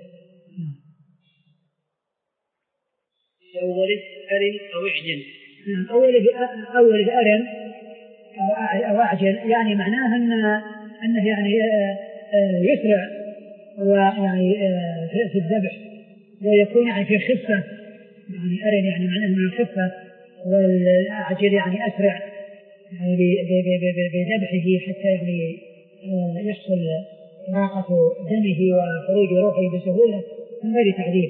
أول أرن أو إعجل. أول أول أرن أو أعجل يعني معناه أن أنه يعني يسرع ويعني في الذبح ويكون يعني في خفة، يعني أرن يعني معناه من الخفة، والأعجل يعني أسرع يعني بذبحه حتى يعني يحصل إراقة دمه وخروج روحه بسهولة من غير تعذيب.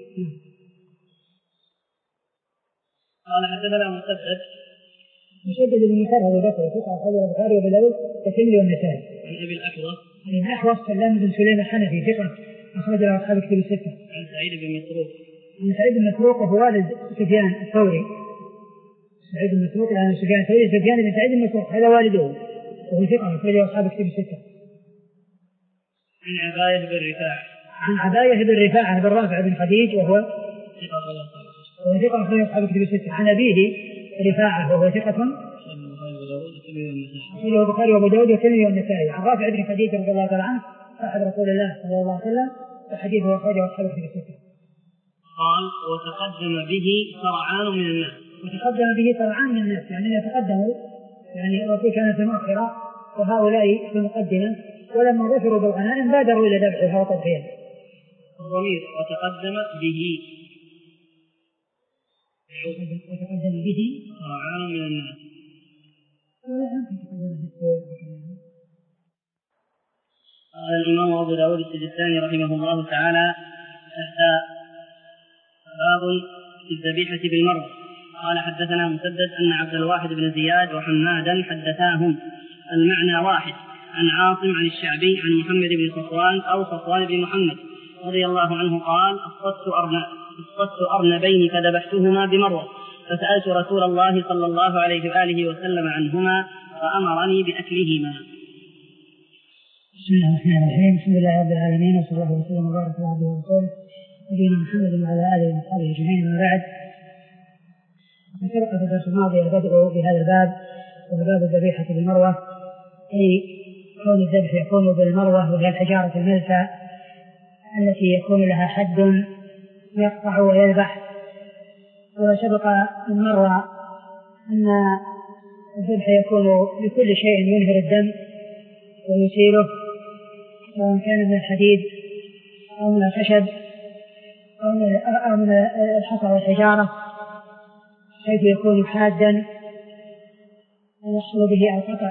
قال حدثنا مسدد مسدد بن مسرهد البصري ثقة أخرجه البخاري وأبو داود والترمذي والنسائي. عن أبي الأحوص عن الأحوص سلام بن سليم الحنفي ثقة أخرج له أصحاب كتب الستة. عن سعيد بن مسروق عن سعيد بن مسروق وهو والد سفيان الثوري. سعيد بن مسروق لأن سفيان الثوري سفيان بن سعيد بن مسروق هذا والده وهو ثقة أخرج له أصحاب كتب الستة. عن عباية بن رفاعة عن عباية بن رفاعة بن رافع بن خديج وهو ثقة أخرج له أصحاب كتب الستة. عن أبيه رفاعة وهو ثقة أخرجه البخاري وأبو داود والترمذي والنسائي. عن رافع بن خديج رضي الله تعالى عنه صاحب رسول الله صلى الله عليه وسلم وحديثه أخرجه أصحاب كتب الستة. قال وتقدم به سرعان من الناس. وتقدم به سرعان من الناس يعني يتقدموا يعني الرسول كان في مؤخرة وهؤلاء في المقدمة، ولما ظفروا بالغنائم بادروا إلى ذبحها وتضحيتها. الضمير وتقدم به وتقدم به سرعان من الناس. قال الإمام أبو داود السجستاني رحمه الله تعالى تحت باب في الذبيحة بالمروة. قال حدثنا مسدد أن عبد الواحد بن زياد وحمادا حدثاهم المعنى واحد عن عاصم عن الشعبي عن محمد بن صفوان أو صفوان بن محمد رضي الله عنه قال اصطدت أرنبين فذبحتهما بمروة فسألت رسول الله صلى الله عليه وآله وسلم عنهما فأمرني بأكلهما. بسم الله الرحمن الرحيم. الحمد لله رب العالمين وصلى الله وسلم وبارك على عبده ورسوله نبينا محمد وعلى آله وصحبه أجمعين. من بعد سبق في الدرس الماضي البدء بهذا الباب وهو باب الذبيحة بالمروة، أي كون الذبح يكون بالمروة وهي الحجارة الملسى التي يكون لها حد يقطع ويذبح. وسبق المرة أن الذبح يكون بكل شيء ينهر الدم ويسيله، سواء كان من الحديد أو من الخشب أو من الحصى والحجارة، حيث يكون حادا ويحصل به القطع.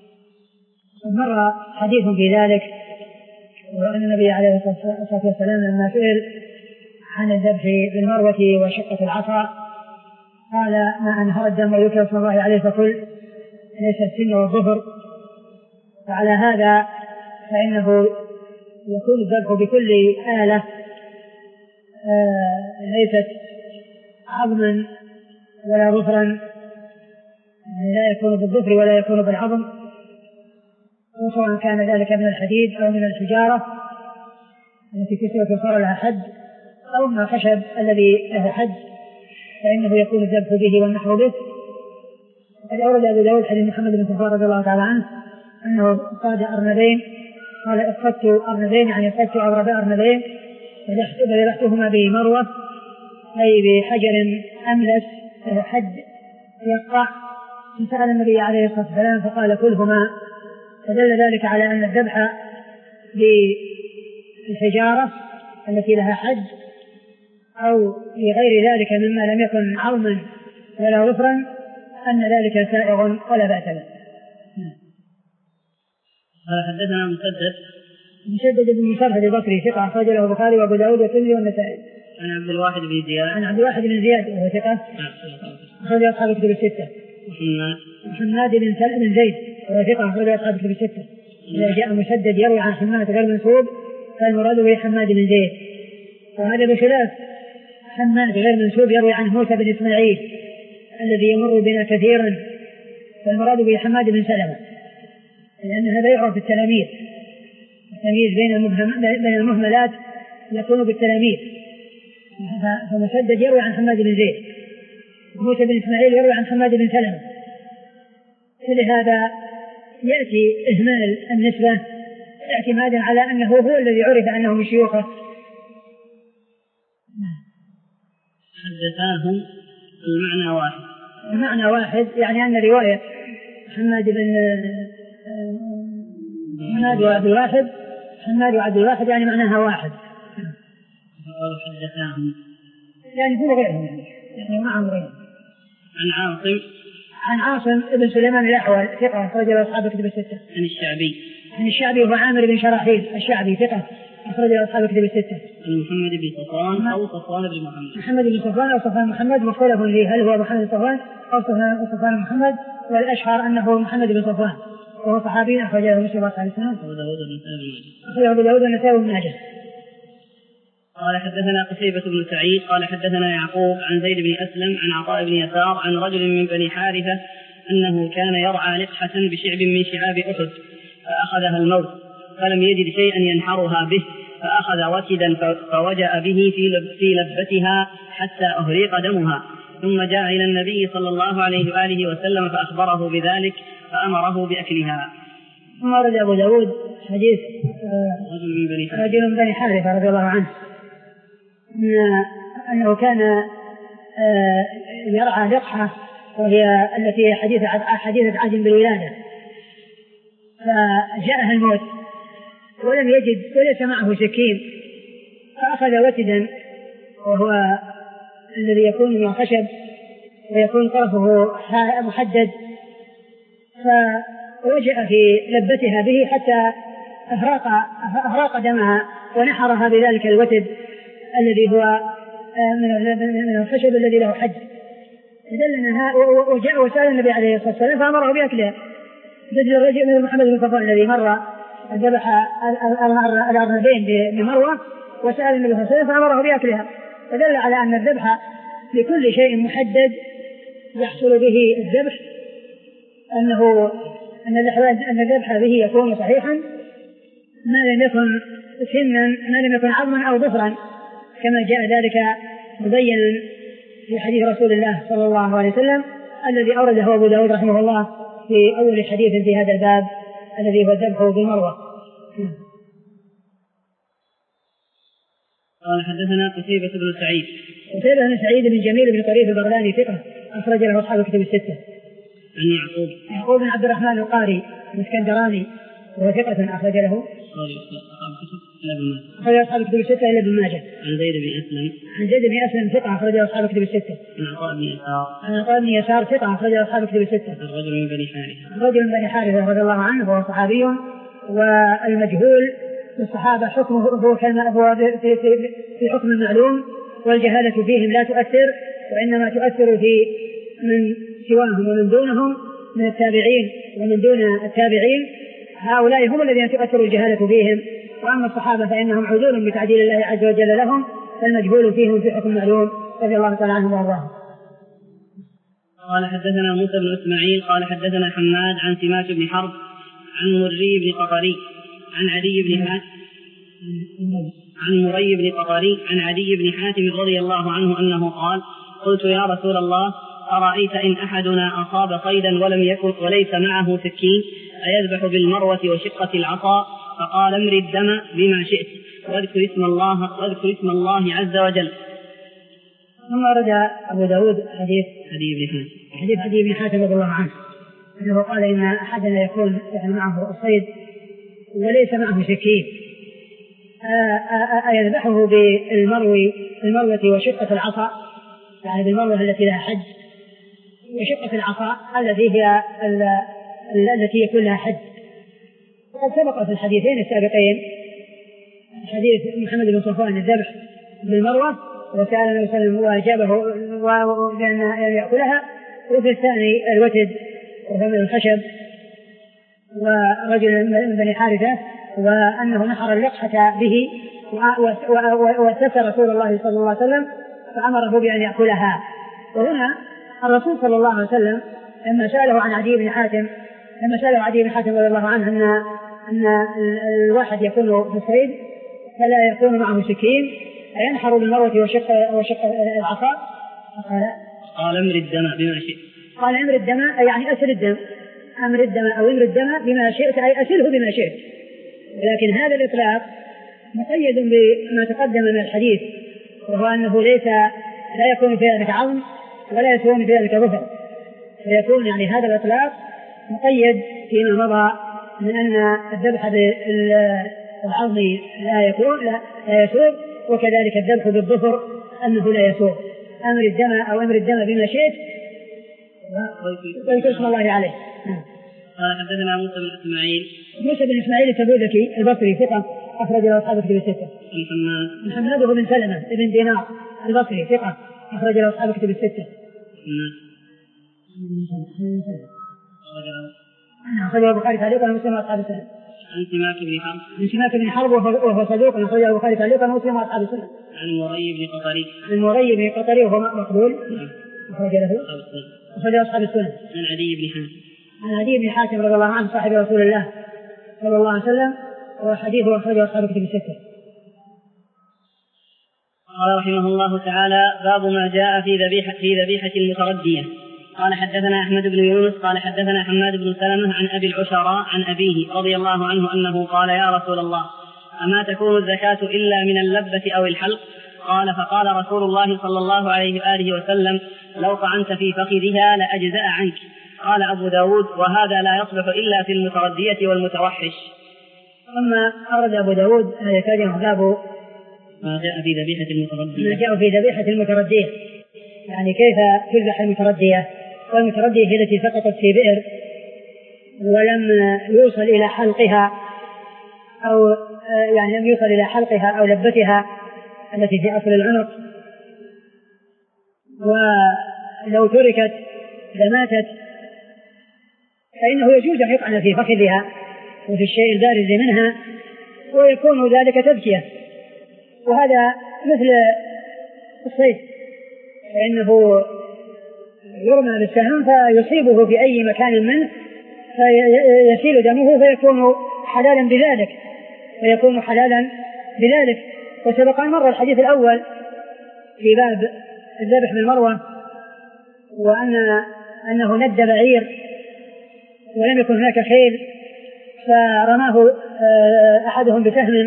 مر حديث في ذلك، وأن النبي عليه الصلاة والسلام لما سئل عن الذبح بالمروة وشقة العصا قال ما أنهر الدم وذكر اسم الله عليه فكل ليس السن والظفر. وعلى هذا فإنه يكون الذبح بكل آلة آه ليست عظما ولا ظفرا، يعني لا يكون بالظفر ولا يكون بالعظم، وسواء كان ذلك من الحديد أو من الحجارة التي كسرت وصار لها حد أو من الخشب الذي له حد فإنه يكون الذبح به والنحر به. وقد أورد أبو داود حديث محمد بن صفوان رضي الله تعالى عنه أنه صاد أرنبين، قال اصطدت أرنبين يعني اصطدت أغرب أرنبين فذبحتهما بمروة أي بحجر أملس له حد يقطع، فسأل النبي عليه الصلاة والسلام فقال كلهما، فدل ذلك على أن الذبح بالحجارة التي لها حد أو لغير ذلك مما لم يكن عظما ولا ظفرا أن ذلك سائغ ولا بأس به. حدثنا مسدد مسدد بن مسرهد البصري ثقة أخرج له البخاري وأبو داود والترمذي والنسائي. عن عبد الواحد بن زياد عن عبد الواحد بن زياد وهو ثقة أخرج أصحاب الكتب الستة. محمد بن سلم بن زيد وهو ثقة أخرج أصحاب الكتب الستة. إذا جاء مسدد يروي عن حماد غير منسوب فالمراد به حماد بن زيد، وهذا بخلاف حماد غير منسوب يروي عن موسى بن إسماعيل الذي يمر بنا كثيرا فالمراد به حماد بن سلمة، لأن هذا يعرف بالتلاميذ، التمييز بين المهملات يكون بالتلاميذ، فمسدد يروي عن حماد بن زيد وموسى بن إسماعيل يروي عن حماد بن سلمة، فلهذا يأتي إهمال النسبة اعتمادا على أنه هو الذي عرف أنه من شيوخه. حدثاهم المعنى واحد، المعنى واحد يعني أن رواية حماد بن حماد وعبد الواحد حماد وعبد الواحد يعني معناها واحد. حدثاهم يعني هو غيرهم يعني, يعني معهم غيرهم. عن عاصم عن عاصم ابن سليمان الأحول ثقة أخرج له أصحاب الكتب الستة. عن الشعبي عن الشعبي هو عامر بن شراحيل الشعبي ثقة أخرج له أصحاب الكتب الستة. عن محمد بن صفوان أو صفوان بن محمد محمد بن صفوان أو صفوان محمد مختلف فيه هل هو محمد بن صفوان أو صفوان محمد، والأشهر أنه محمد بن صفوان وهو صحابي أخرجه مسلم وأصحاب السنن أخرجه أبو داود والنسائي وابن ماجه. قال حدثنا قتيبة بن سعيد قال حدثنا يعقوب عن زيد بن أسلم عن عطاء بن يسار عن رجل من بني حارثة أنه كان يرعى لقحة بشعب من شعاب أحد فأخذها الموت فلم يجد شيئا ينحرها به فأخذ وكدا فوجأ به في لبتها حتى أهريق دمها، ثم جاء إلى النبي صلى الله عليه وآله وسلم فأخبره بذلك فأمره بأكلها. ثم ورد أبو داود حديث رجل من بني حارثة رضي الله عنه أنه كان يرعى لقحة وهي التي حديثة حديثة عهد بالولادة، فجاءها الموت ولم يجد وليس معه سكين فأخذ وتدا وهو الذي يكون من الخشب ويكون طرفه محدد فوجأ في لبتها به حتى أفراق, أفراق دمها ونحرها بذلك الوتد الذي هو من الخشب الذي له حد. وجاء وسأل النبي عليه الصلاة والسلام فأمره بأكلها مثل الرجل من محمد بن صفوان الذي مر ذبح الأرنبين بمروة وسأل النبي صلى الله عليه وسلم فأمره بأكلها، فدل على أن الذبح لكل شيء محدد يحصل به الذبح أنه أن الذبح به يكون صحيحا ما لم يكن سنا ما لم يكن عظما أو ظفرا كما جاء ذلك مبين في حديث رسول الله صلى الله عليه وسلم الذي أورده أبو داود رحمه الله في أول حديث في هذا الباب الذي هو الذبح بالمروة. قال حدثنا قتيبة بن سعيد قتيبة بن سعيد بن جميل بن طريف البغلاني ثقة أخرج له أصحاب الكتب الستة. عن يعقوب يعقوب بن عبد الرحمن القاري الاسكندراني وهو ثقة أخرج له أخرج أصحاب الكتب الستة إلا ابن ماجه. عن زيد بن أسلم عن زيد بن أسلم ثقة أخرج أصحاب الكتب الستة. عن عطاء بن يسار عن عطاء بن يسار ثقة أخرج أصحاب الكتب الستة. الرجل من بني حارثة الرجل من بني حارثة رضي الله عنه وهو صحابي، والمجهول في الصحابة حكمه هو كما هو في, في, في حكم المعلوم، والجهالة فيهم لا تؤثر وإنما تؤثر في من سواهم ومن دونهم من التابعين ومن دون التابعين، هؤلاء هم الذين تؤثر الجهالة فيهم، وأما الصحابة فإنهم عذور بتعديل الله عز وجل لهم، فالمجهول فيهم في حكم معلوم رضي الله تعالى عنهم وارضاهم. قال حدثنا موسى بن اسماعيل قال حدثنا حماد عن سماك بن حرب عن مري بن قطري عن عدي بن حاتم عن مري بن قطري عن عدي بن حاتم رضي الله عنه أنه قال قلت يا رسول الله أرأيت إن أحدنا أصاب صيدا ولم يكن وليس معه سكين أيذبح بالمروة وشقة العصا؟ فقال امر الدم بما شئت واذكر اسم الله واذكر اسم الله عز وجل. ثم ورد أبو داود حديث عدي بن حاتم حديث عدي بن حاتم رضي الله عنه أنه قال إن أحدنا يكون يعني معه الصيد وليس معه سكين أيذبحه بالمروي المروة وشقة العصا، يعني بالمروة التي لها حد وشقة العصا التي هي التي يكون لها حد. وقد سبق في الحديثين السابقين حديث محمد بن صفوان الذبح بالمروة وسأل النبي صلى الله عليه وسلم وأجابه بأن يأكلها، وفي الثاني الوتد وهو من الخشب ورجل من بني حارثة وأنه نحر اللقحة به واستفسر رسول الله صلى الله عليه وسلم فأمره بأن يأكلها. وهنا الرسول صلى الله عليه وسلم لما سأله عن عدي بن حاتم لما سأله عدي بن حاتم رضي الله عنه أن أن الواحد يكون في الصيد فلا يكون معه سكين أينحر بالمروة وشق وشق العصا؟ قال قال امر الدم بما شئت قال امر الدم يعني أسل الدم امر الدم أو امر الدم بما شئت أي أسله بما شئت. لكن هذا الإطلاق مقيد بما تقدم من الحديث وهو أنه ليس لا يكون في ذلك عظم ولا يكون في ذلك ظفر، فيكون يعني هذا الإطلاق مقيد فيما مضى من أن الذبح بالعظم لا يكون لا, لا يسوق، وكذلك الذبح بالظفر أنه لا يسوق. أمر الدم أو أمر الدم بما شئت ويذكر اسم الله عليه. قال حدثنا موسى بن اسماعيل موسى بن اسماعيل التبوذكي البصري ثقة أخرج له أصحاب الكتب الستة. محمد بن سلمة بن دينار البصري ثقة أخرج له أصحاب الكتب الستة. أخرج البخاري تعليقا ومسلم وأصحاب السنة. عن سماك بن حرب عن سماك بن حرب وهو صدوق أخرج البخاري تعليقا ومسلم وأصحاب السنة. عن مري بن قطري عن مري بن قطري وهو مقبول أخرج له أخرج أصحاب السنة. عن عدي بن حاتم عن عدي بن حاتم رضي الله عنه صاحب رسول الله صلى الله عليه وسلم وحديثه أخرجه أصحاب الكتب الستة. قال رحمه الله تعالى باب ما جاء في ذبيحة في ذبيحة المتردية. قال حدثنا أحمد بن يونس قال حدثنا حماد بن سلمة عن أبي العشراء عن أبيه رضي الله عنه أنه قال يا رسول الله أما تكون الزكاة إلا من اللبة أو الحلق؟ قال فقال رسول الله صلى الله عليه وآله وسلم لو طعنت في فخذها لأجزأ عنك. قال أبو داود وهذا لا يصلح إلا في المتردية والمتوحش. أما أورد أبو داود هذا كان باب ما جاء في ذبيحة المتردية ما جاء في ذبيحة المتردية، يعني كيف تذبح المتردية. والمتردية هي التي سقطت في بئر ولم يوصل إلى حلقها أو يعني لم يوصل إلى حلقها أو لبتها التي في أصل العنق، ولو تركت لماتت فإنه يجوز أن يطعن في فخذها وفي الشيء البارز منها ويكون ذلك تذكية. وهذا مثل الصيد فإنه يرمى بالسهم فيصيبه في أي مكان منه فيسيل دمه فيكون حلالا بذلك فيكون حلالا بذلك. وسبق أن مر الحديث الأول في باب الذبح بالمروة وأن أنه ند بعير ولم يكن هناك خيل فرماه أحدهم بسهم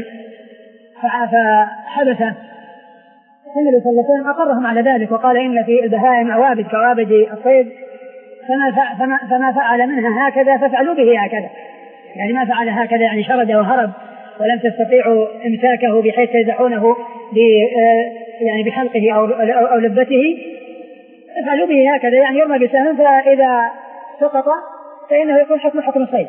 فحبسه، النبي صلى الله عليه وسلم أقرهم على ذلك وقال إن في البهائم عوابد كعوابد الصيد فما, فما, فما فعل منها هكذا فافعلوا به هكذا، يعني ما فعل هكذا يعني شرد وهرب ولم تستطيعوا إمساكه بحيث تذبحونه يعني بحلقه أو, أو لبته، افعلوا به هكذا يعني يرمى بسهم فإذا سقط فإنه يكون حكم حكم الصيد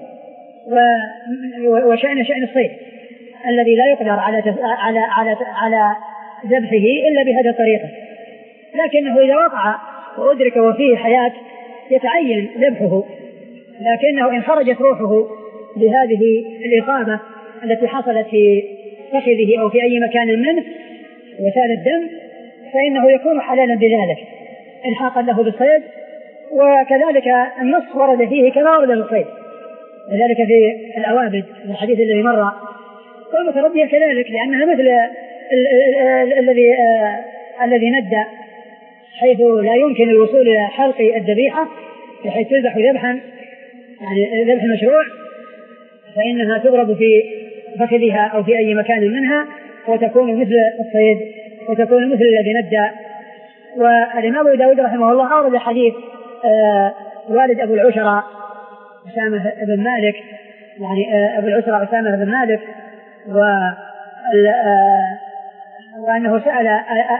وشأن شأن الصيد الذي لا يقدر على على على على ذبحه إلا بهذه الطريقة. لكنه إذا وقع وأدرك وفيه حياة يتعين ذبحه، لكنه إن خرجت روحه بهذه الإصابة التي حصلت في فخذه أو في أي مكان منه وسال الدم فإنه يكون حلالا بذلك إلحاقا له بالصيد. وكذلك النص ورد فيه كما ورد بالصيد، وذلك في الأوابد الحديث الذي مر. والمتردية كذلك لأنها مثل الذي الذي ندى، حيث لا يمكن الوصول إلى حلق الذبيحة بحيث تذبح ذبحا يعني ذبح مشروع، فإنها تضرب في فخذها أو في أي مكان منها وتكون مثل الصيد وتكون مثل الذي ندى. والإمام أبو داود رحمه الله أورد حديث آه والد أبو العشرة أسامة بن مالك، يعني آه أبو العشرة أسامة بن مالك، و آه وأنه سأل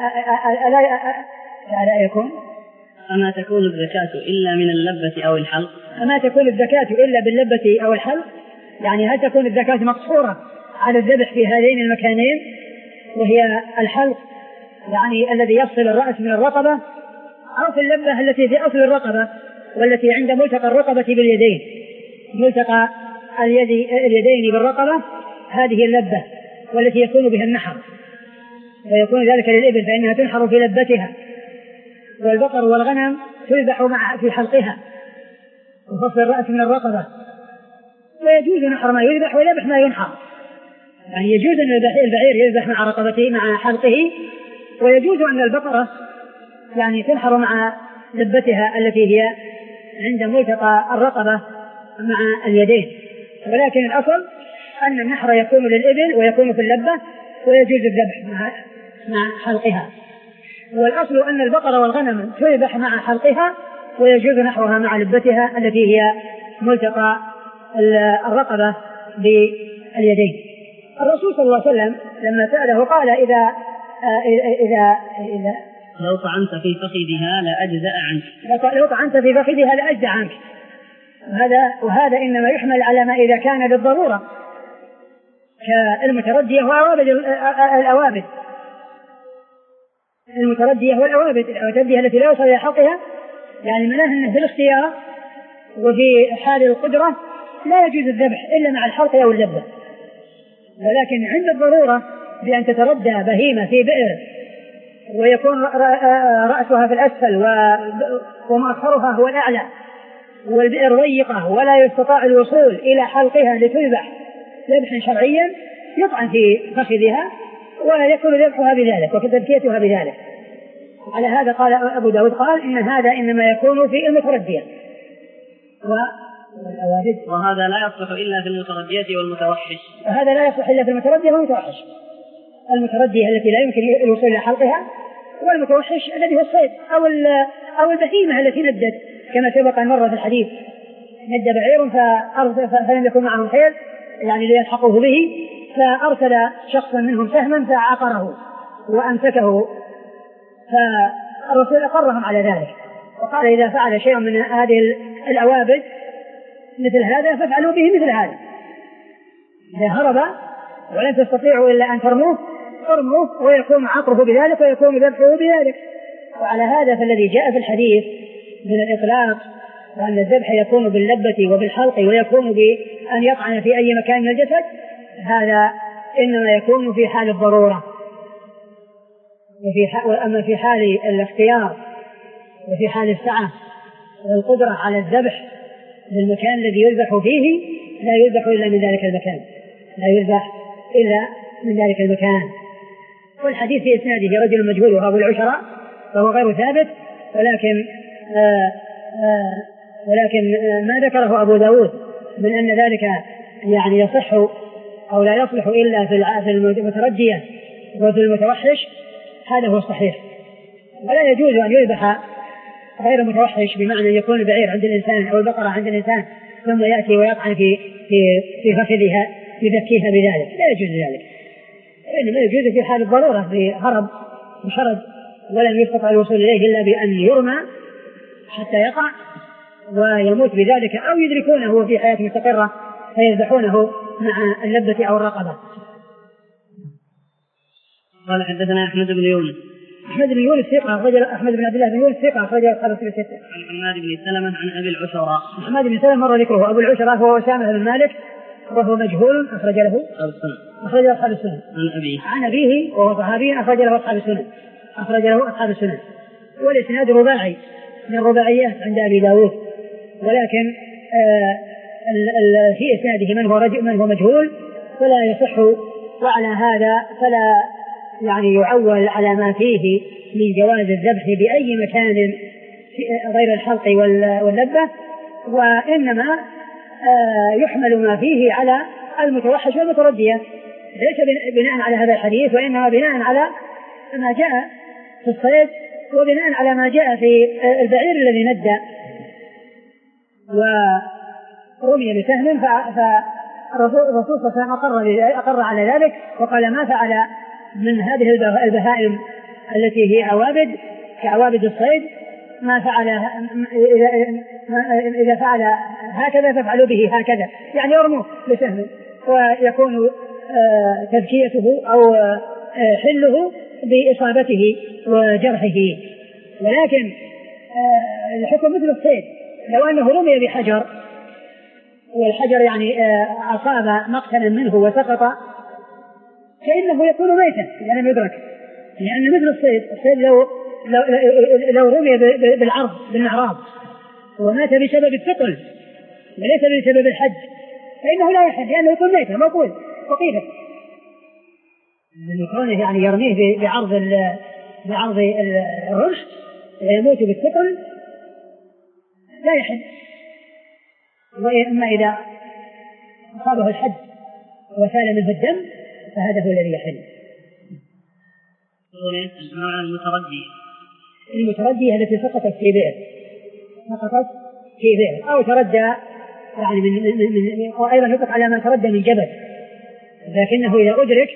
ألا يكون أما تكون الزكاة إلا من اللبة أو الحلق أما تكون الزكاة إلا باللبة أو الحلق، يعني هل تكون الزكاة مقصورة على الذبح في هذين المكانين وهي الحلق يعني الذي يفصل الرأس من الرقبة، أو في اللبة التي في أصل الرقبة والتي عند ملتقى الرقبة باليدين، ملتقى اليد اليدين بالرقبة هذه اللبة والتي يكون بها النحر، ويكون ذلك للإبل فإنها تنحر في لبتها، والبقر والغنم تذبح مع في حلقها وفصل الرأس من الرقبة. ويجوز نحر ما يذبح ويذبح ما ينحر، يعني يجوز أن البعير يذبح مع رقبته مع حلقه، ويجوز أن البقرة يعني تنحر مع لبتها التي هي عند ملتقى الرقبة مع اليدين. ولكن الأصل أن النحر يكون للإبل ويكون في اللبة، ويجوز الذبح مع مع حلقها. والأصل أن البقرة والغنم تذبح مع حلقها ويجوز نحرها مع لبتها التي هي ملتقى الرقبة باليدين. الرسول صلى الله عليه وسلم لما سأله قال إذا إذا إذا لو طعنت في فخذها لأجزأ عنك لو طعنت في فخذها لأجزأ عنك. وهذا وهذا إنما يحمل على ما إذا كان للضرورة كالمتردية وأوابد الأوابد المتردية والأوابد المتردية التي لا يصل إلى حلقها، يعني معناه أنه في الاختيار وفي حال القدرة لا يجوز الذبح إلا مع الحلق أو اللبة. ولكن عند الضرورة بأن تتردى بهيمة في بئر ويكون رأسها في الأسفل ومؤخرها هو الأعلى والبئر ضيقة ولا يستطاع الوصول إلى حلقها لتذبح ذبحا شرعيا، يطعن في فخذها ويكون ذبحها بذلك وتذكيتها بذلك. على هذا قال أبو داود قال إن هذا إنما يكون في المتردية والأوابد، وهذا لا يصلح إلا في المتردية والمتوحش. وهذا لا يصلح إلا في المتردية والمتوحش، المتردية التي لا يمكن الوصول إلى حلقها، والمتوحش الذي هو الصيد أو أو البهيمة التي ندت كما سبق أن مر في الحديث، ند بعير فلم يكن معه خيل يعني ليلحقوه به، فأرسل شخصا منهم سهما فعقره وأمسكه، فالرسول أقرهم على ذلك وقال إذا فعل شيء من هذه الأوابد مثل هذا فافعلوا به مثل هذا، إذا هرب ولن تستطيعوا إلا أن ترموه ارموه ويكون عقره بذلك ويكون ذبحه بذلك. وعلى هذا فالذي جاء في الحديث من الإطلاق وأن الذبح يكون باللبة وبالحلق ويكون بأن يطعن في أي مكان من الجسد، هذا إنما يكون في حال الضرورة، وفي حال أما في حال الاختيار وفي حال السعة والقدرة على الذبح للمكان الذي يذبح فيه لا يذبح إلا من ذلك المكان لا يذبح إلا من ذلك المكان. والحديث في إسناده رجل مجهول وهو أبو العشرة فهو غير ثابت، ولكن آآ آآ ولكن ما ذكره أبو داود من أن ذلك يعني يصح أو لا يصلح إلا في المتردية وفي المتوحش هذا هو الصحيح. ولا يجوز أن يذبح غير متوحش بمعنى أن يكون البعير عند الإنسان أو البقرة عند الإنسان ثم يأتي ويطعن في في في فخذها يذكيها بذلك، لا يجوز ذلك، إنما يجوز في حال الضرورة في هرب وشرد ولم يستطع الوصول إليه إلا بأن يرمى حتى يقع ويموت بذلك، أو يدركونه في حياة مستقرة فيذبحونه مع اللبة أو الرقبة. قال حدثنا أحمد بن يونس أحمد بن يونس ثقة رجل أحمد بن عبد الله بن يونس ثقة رجل أصحاب الستة. عن حماد بن سلمة عن أبي العشرة. حماد بن سلمة مر ذكره. أبو العشرة هو أسامة بن مالك وهو مجهول أخرج له أصحاب السنن. أخرج له أصحاب السنن. عن أبيه عن أبيه وهو صحابي أخرج له أصحاب السنن. أخرج له أصحاب السنن. والإسناد رباعي من الرباعيات عند أبي داود، ولكن آه في إسناده من هو رجل من هو مجهول فلا يصح، وعلى هذا فلا يعني يعول على ما فيه من جواز الذبح بأي مكان غير الحلق واللبة، وإنما آه يحمل ما فيه على المتوحش والمتردية، ليس بناء على هذا الحديث، وإنما بناء على ما جاء في الصيد، وبناء على ما جاء في البعير الذي ندى ورمي بسهم، فالرسول صلى الله عليه وسلم أقر على ذلك وقال ما فعل من هذه البهائم التي هي عوابد كعوابد الصيد ما فعل إذا فعل هكذا فافعلوا به هكذا، يعني يرموه بسهم ويكون تزكيته أو حله بإصابته وجرحه. ولكن الحكم مثل الصيد، لو أنه رمي بحجر والحجر يعني أصاب مقتلا منه وسقط فإنه يكون ميتا لأنه يعني يدرك، لأن مثل الصيد الصيد لو لو, لو رمي بالعرض بالمعراض ومات بسبب الثقل وليس بسبب الحج فإنه لا يحل، لأنه يكون ميتا موقول وقيفا، من كونه يعني يرميه بعرض بعرض الرمح ويموت بالثقل لا يحل. وإما إذا أصابه الحد وسال منه الدم فهذا هو الذي يحل. النوع المتردي المتردية التي سقطت في بئر سقطت في بئر أو تردى يعني من, من, من وأيضا يطلق على ما تردى من جبل، لكنه إذا أدرك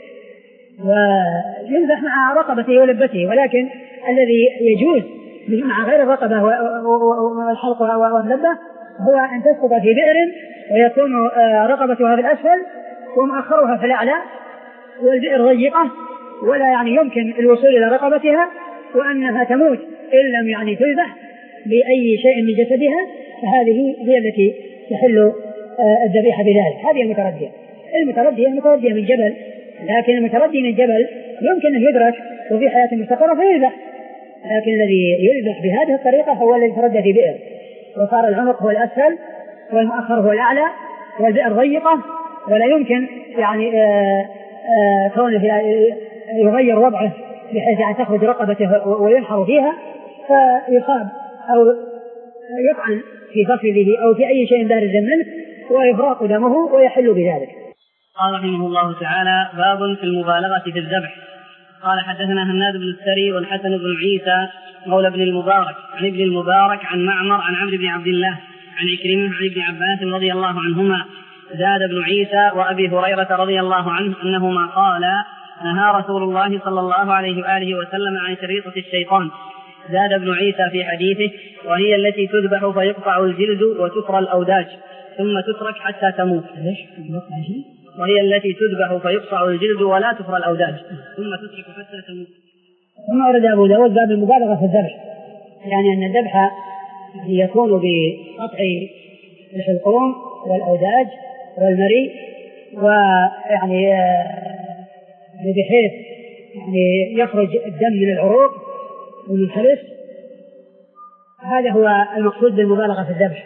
وينزح مع رقبته ولبته، ولكن الذي يجوز مع غير الرقبة والحلق واللبة هو أن تسقط في بئر ويكون رقبتها في الأسفل ومؤخرها في الأعلى والبئر ضيقة ولا يعني يمكن الوصول إلى رقبتها، وأنها تموت إن لم يعني تذبح بأي شيء من جسدها، فهذه هي التي تحل الذبيحة بذلك. هذه المتردية. المتردية المتردية من جبل، لكن المتردي من جبل يمكن أن يدرك وفي حياة مستقرة فيذبح، لكن الذي يذبح بهذه الطريقة هو الذي تردى في بئر وصار العنق هو الأسفل والمؤخر هو الأعلى والبئر ضيقة ولا يمكن يعني آآ آآ كونه يغير وضعه بحيث أن تخرج رقبته وينحر فيها فيصاب أو يطعن في فخذه أو في أي شيء بارز منه ويفراق دمه ويحل بذلك. قال رحمه الله تعالى: باب في المبالغة في الذبح. قال: حدثنا هناد بن السري والحسن بن عيسى مولى ابن المبارك عن ابن المبارك عن معمر عن عمرو بن عبد الله عن عكرمة عن ابن عباس رضي الله عنهما: زاد ابن عيسى وأبي هريرة رضي الله عنه أنهما قالا: نهى رسول الله صلى الله عليه وآله وسلم عن شريطة الشيطان. زاد ابن عيسى في حديثه: وهي التي تذبح فيقطع الجلد وتفرى الأوداج ثم تترك حتى تموت. وهي التي تذبح فيقطع الجلد ولا تفرى الأوداج ثم تترك حتى تموت. ثم ورد أبو داود باب المبالغة في الذبح، يعني أن الذبح يكون بقطع الحلقوم والأوداج والمري ويعني بحيث يعني يخرج الدم من العروق والمنحبس، هذا هو المقصود بالمبالغة في الذبح.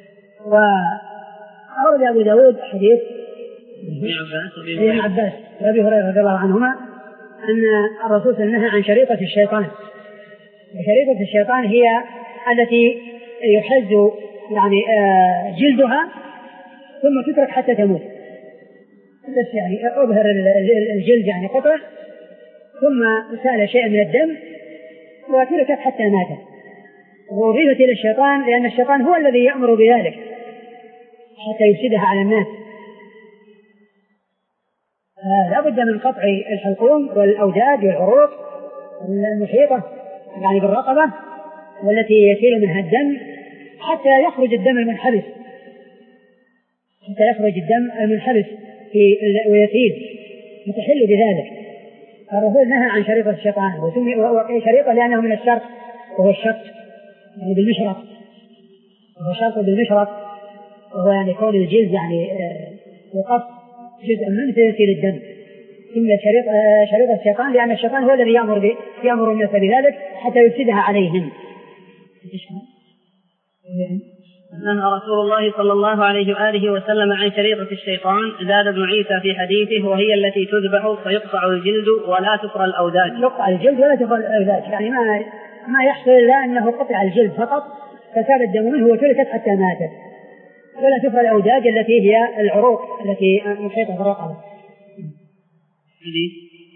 وأورد أبو داود حديث ابن عباس وأبي هريرة رضي الله عنهما أن الرسول نهى عن شريطة الشيطان. شريطة الشيطان هي التي يحز يعني جلدها ثم تترك حتى تموت، بس يعني أظهر الجلد يعني قطع ثم سال شيء من الدم وتركت حتى ماتت، وأضيفت إلى الشيطان لأن الشيطان هو الذي يأمر بذلك حتى يفسدها على الناس. لا بد من قطع الحلقوم والأوداج والعروق المحيطة يعني بالرقبة والتي يسيل منها الدم حتى يخرج الدم المنحبس حتى يخرج الدم المنحبس في ويسيل متحل بذلك. الرسول نهى عن شريطة الشيطان، وسمي شريطة لأنه من الشرط وهو الشق يعني بالمشرط، وهو شرط بالمشرط وهو يعني كون الجلد يعني يقص جزء منه فيسيل الدم سميت شريط شريط الشيطان لأن الشيطان هو الذي يأمر يأمر الناس بذلك حتى يفسدها عليهم. نهى رسول الله صلى الله عليه وآله وسلم عن شريطة الشيطان. زاد ابن عيسى في حديثه وهي التي تذبح فيقطع الجلد ولا تفرى الأوداج. يقطع الجلد ولا تفرى الأوداج، يعني ما ما يحصل إلا أنه قطع الجلد فقط فسال الدم منه وتركت حتى ماتت، ولا تفرى الأوداج التي هي العروق التي محيطة في الرقبة. حديث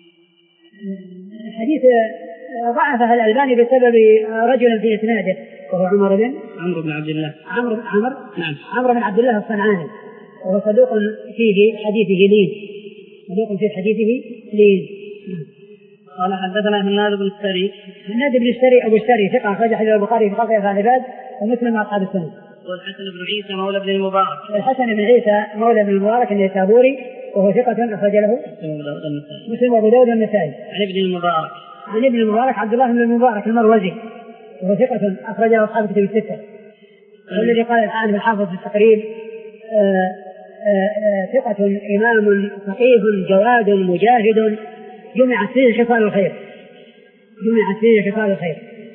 الحديث ضعفها الألباني بسبب رجل في إسناده وهو عمر بن عمرو بن عبد الله عمرو عمر نعم عمرو بن عبد الله الصنعاني، وهو صدوق فيه حديثه لين صدوق في حديثه لين. قال حدثنا هناد بن السري هناد بن السري أبو السري ثقة أخرج حديث البخاري في خلق أفعال العباد ومسلم وأصحاب السنة. والحسن بن عيسى مولى بن المبارك الحسن بن عيسى مولى بن المبارك النيسابوري وهو ثقة أخرج له مسلم وأبو داود والنسائي. عن ابن المبارك عن ابن المبارك عبد الله بن المبارك المروزي وهو ثقة أخرج له أصحاب الكتب الستة. والذي قال الآن الحافظ في التقريب ثقة إمام فقيه جواد مجاهد جمعت فيه خصال الخير جمعت فيه خصال الخير.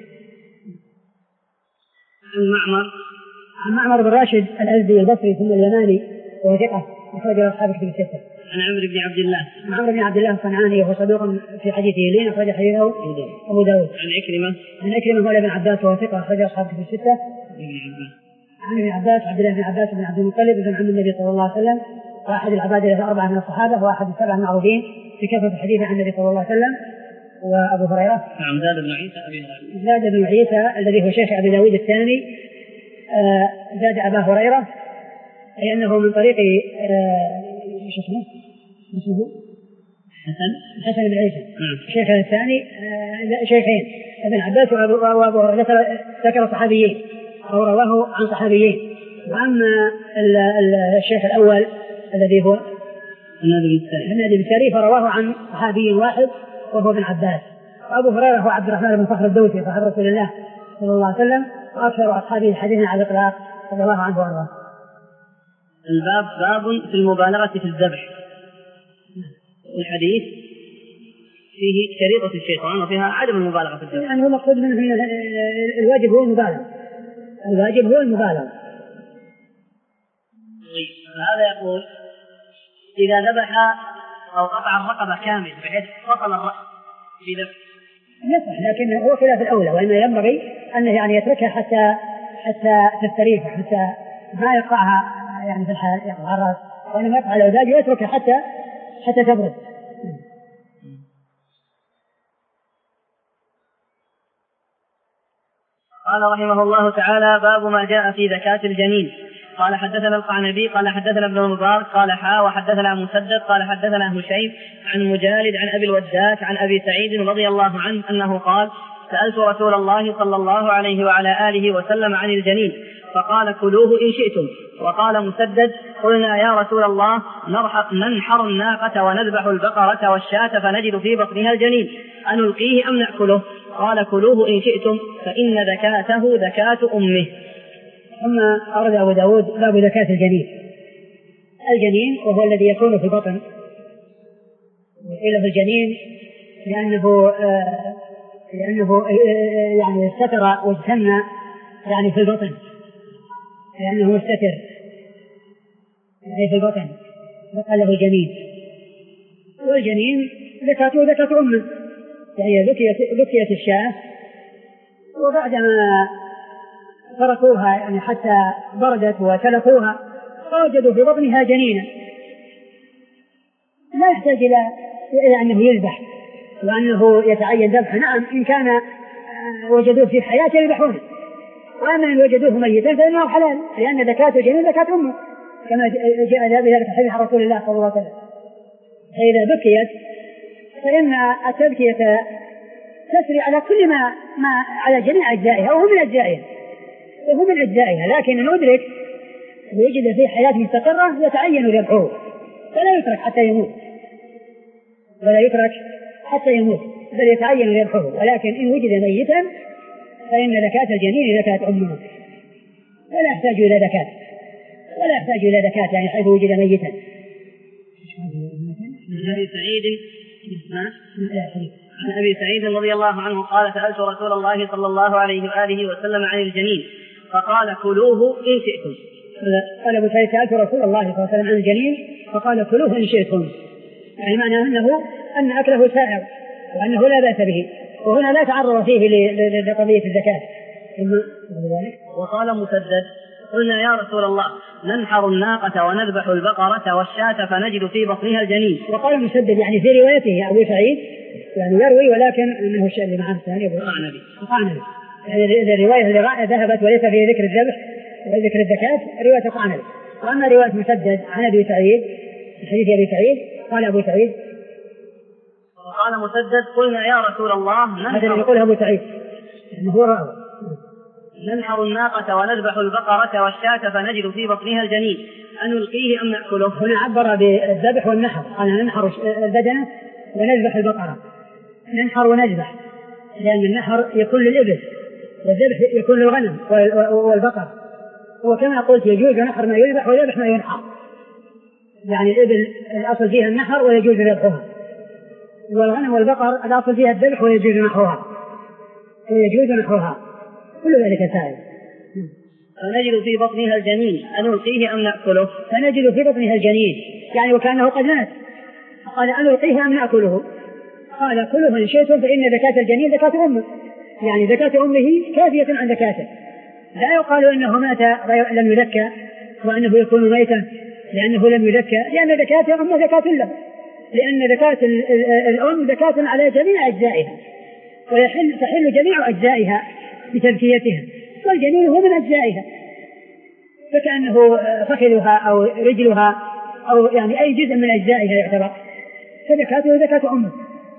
عن معمر عن معمر بن راشد الأزدي البصري ثم اليماني وهو ثقة أخرج له أصحاب الكتب الستة. عن عمرو بن عبد الله عمرو بن عبد الله الصنعاني وهو صدوق في حديثه لين أخرج حديثه أبو داود. عن عكرمة عن عكرمة مولى بن عباس وهو ثقة أخرج أصحاب الكتب الستة. عن ابن عباس عبد الله بن عباس بن عبد المطلب بن عم النبي صلى الله عليه وسلم واحد العبادة الأربعة من الصحابة واحد السبعة المعروفين في كثرة الحديث عن النبي صلى الله عليه وسلم. وأبو هريرة نعم زاد بن عيسى أبي هريرة زاد بن عيسى الذي هو شيخ أبي داود الثاني آه زاد أبا هريرة أي أنه من طريق ايش اسمه؟ اسمه حسن حسن بن عيسى الشيخ الثاني آه شيخين ابن عباس وأبو هريرة ذكر صحابيين أو رواه عن صحابيين. وأما الشيخ الأول الذي هو هناد بن السري فرواه عن صحابي واحد وهو ابن عباس. وأبو هريرة هو عبد الرحمن بن صخر الدوسي صاحب رسول الله صلى الله عليه وسلم وأكثر أصحابه حديثا على الإطلاق رضي الله عنه وأرضاه. الباب باب في المبالغة في الذبح. الحديث فيه شريطة الشيطان وفيها عدم المبالغة في الذبح. يعني هو مقصود منه أن الواجب هو المبالغة الواجب هو المبالغة. هذا يقول إذا ذبح أو قطع الرقبة كامل بحيث فصل الرأس بذبح يصح، لكن هو خلاف الأولى، وإنه ينبغي أنه يعني يتركها حتى حتى تستريح حتى ما يقطعها يعني في الحال يقطع الرأس، وإنما يقطع الأوداج ويتركها حتى حتى تبرد. قال رحمه الله تعالى باب ما جاء في زكاة الجنين. قال حدثنا القعنبي قال حدثنا ابن المبارك قال حا وحدثنا مسدد قال حدثنا هشيم عن مجالد عن أبي الوداك عن أبي سعيد رضي الله عنه أنه قال سألت رسول الله صلى الله عليه وعلى آله وسلم عن الجنين فقال كلوه إن شئتم. وقال مسدد قلنا يا رسول الله ننحر الناقة ونذبح البقرة والشاة فنجد في بطنها الجنين أنلقيه أم نأكله؟ قال كلوه إن شئتم فإن ذكاته ذكاة أمه. ثم أورد أبو داود باب زكاة الجنين. الجنين وهو الذي يكون في البطن، وقيل في الجنين لأنه آه لأنه آه يعني استتر واجتمع يعني في البطن، لأنه مستتر يعني في البطن فقال له الجنين. والجنين زكاته زكاة أمه، يعني ذكيت ذكيت الشاة وبعدما تركوها يعني حتى بردت وتلقوها فوجدوا في بطنها جنينا لا يحتاج إلى إلى أنه يذبح وأنه يتعين ذبحه. نعم إن كان وجدوه في حياته يذبحونه، وأما إن وجدوه ميتا فإنه حلال، لأن زكاة الجنين زكاة أمه كما جاء بذلك حديث عن رسول الله صلى الله عليه وسلم. فإذا بكيت فإن التبكية تسري على كل ما, ما على جميع أجزائها وهو من أجزائها وهو من أجزائها لكن ندرك ويجد فيه حياة مستقرة يتعين ذبحه فلا يترك حتى يموت ولا يترك حتى يموت بل يتعين ذبحه. ولكن إن وجد ميتا فإن زكاة الجنين زكاة أمه ولا يحتاج إلى زكاة ولا يحتاج إلى زكاة يعني حيث وجد ميتا. عن أبي سعيد عن أبي سعيد رضي الله عنه قال سألت رسول الله صلى الله عليه وآله وسلم عن الجنين فقال كلوه إن شئتم. قال أبو سعيد سألت رسول الله صلى الله عليه وسلم عن الجنين فقال كلوه إن شئتم، يعني معنى أنه أن أكله سائر وأنه لا بأس به، وهنا لا تعرض فيه لقضية الزكاة. وقال مسدد قلنا يا رسول الله ننحر الناقة ونذبح البقرة والشاة فنجد في بطنها الجنين. وقال مسدد يعني في روايته أبو سعيد يعني يروي ولكن أنه الشيء اللي معه الثاني القعنبي القعنبي يعني الرواية اللي ذهبت وليس فيه ذكر الذبح وذكر الزكاة رواية القعنبي. وأما رواية مسدد عن أبي سعيد حديث أبي سعيد قال أبو سعيد وقال مسدد قلنا يا رسول الله هذا اللي يقوله أبو سعيد أنه هو رأى ننحر الناقة ونذبح البقرة والشاة فنجد في بطنها الجنين أنلقيه أم نأكله. هنا عبر بالذبح والنحر، قال ننحر البدنة ونذبح البقرة. ننحر ونذبح لأن النحر يكون للإبل والذبح يكون للغنم والبقر، وكما قلت يجوز نحر ما يذبح ويذبح ما ينحر، يعني الإبل الأصل فيها النحر ويجوز ذبحها، والغنم والبقر الأصل فيها الذبح ويجوز نحرها ويجوز نحرها كل ذلك سائل. فنجد في بطنها الجنين أنلقيه أم نأكله. فنجد في بطنها الجنين يعني وكأنه قد مات، قال أنلقيه أم نأكله. قال كله إن شئتم فإن زكاة الجنين زكاة أمه، يعني زكاة أمه كافية عن زكاته، لا يقال إنه مات لم يزكى وأنه يكون ميتا لأنه لم يزكى، لأن زكاة أمه زكاة له، لأن زكاة الأم زكاة على جميع أجزائها ويحل تحل جميع أجزائها بتزكيتها، والجنين هو من أجزائها، فكأنه فخذها أو رجلها أو يعني أي جزء من أجزائها يعتبر، فزكاته زكاة أمه.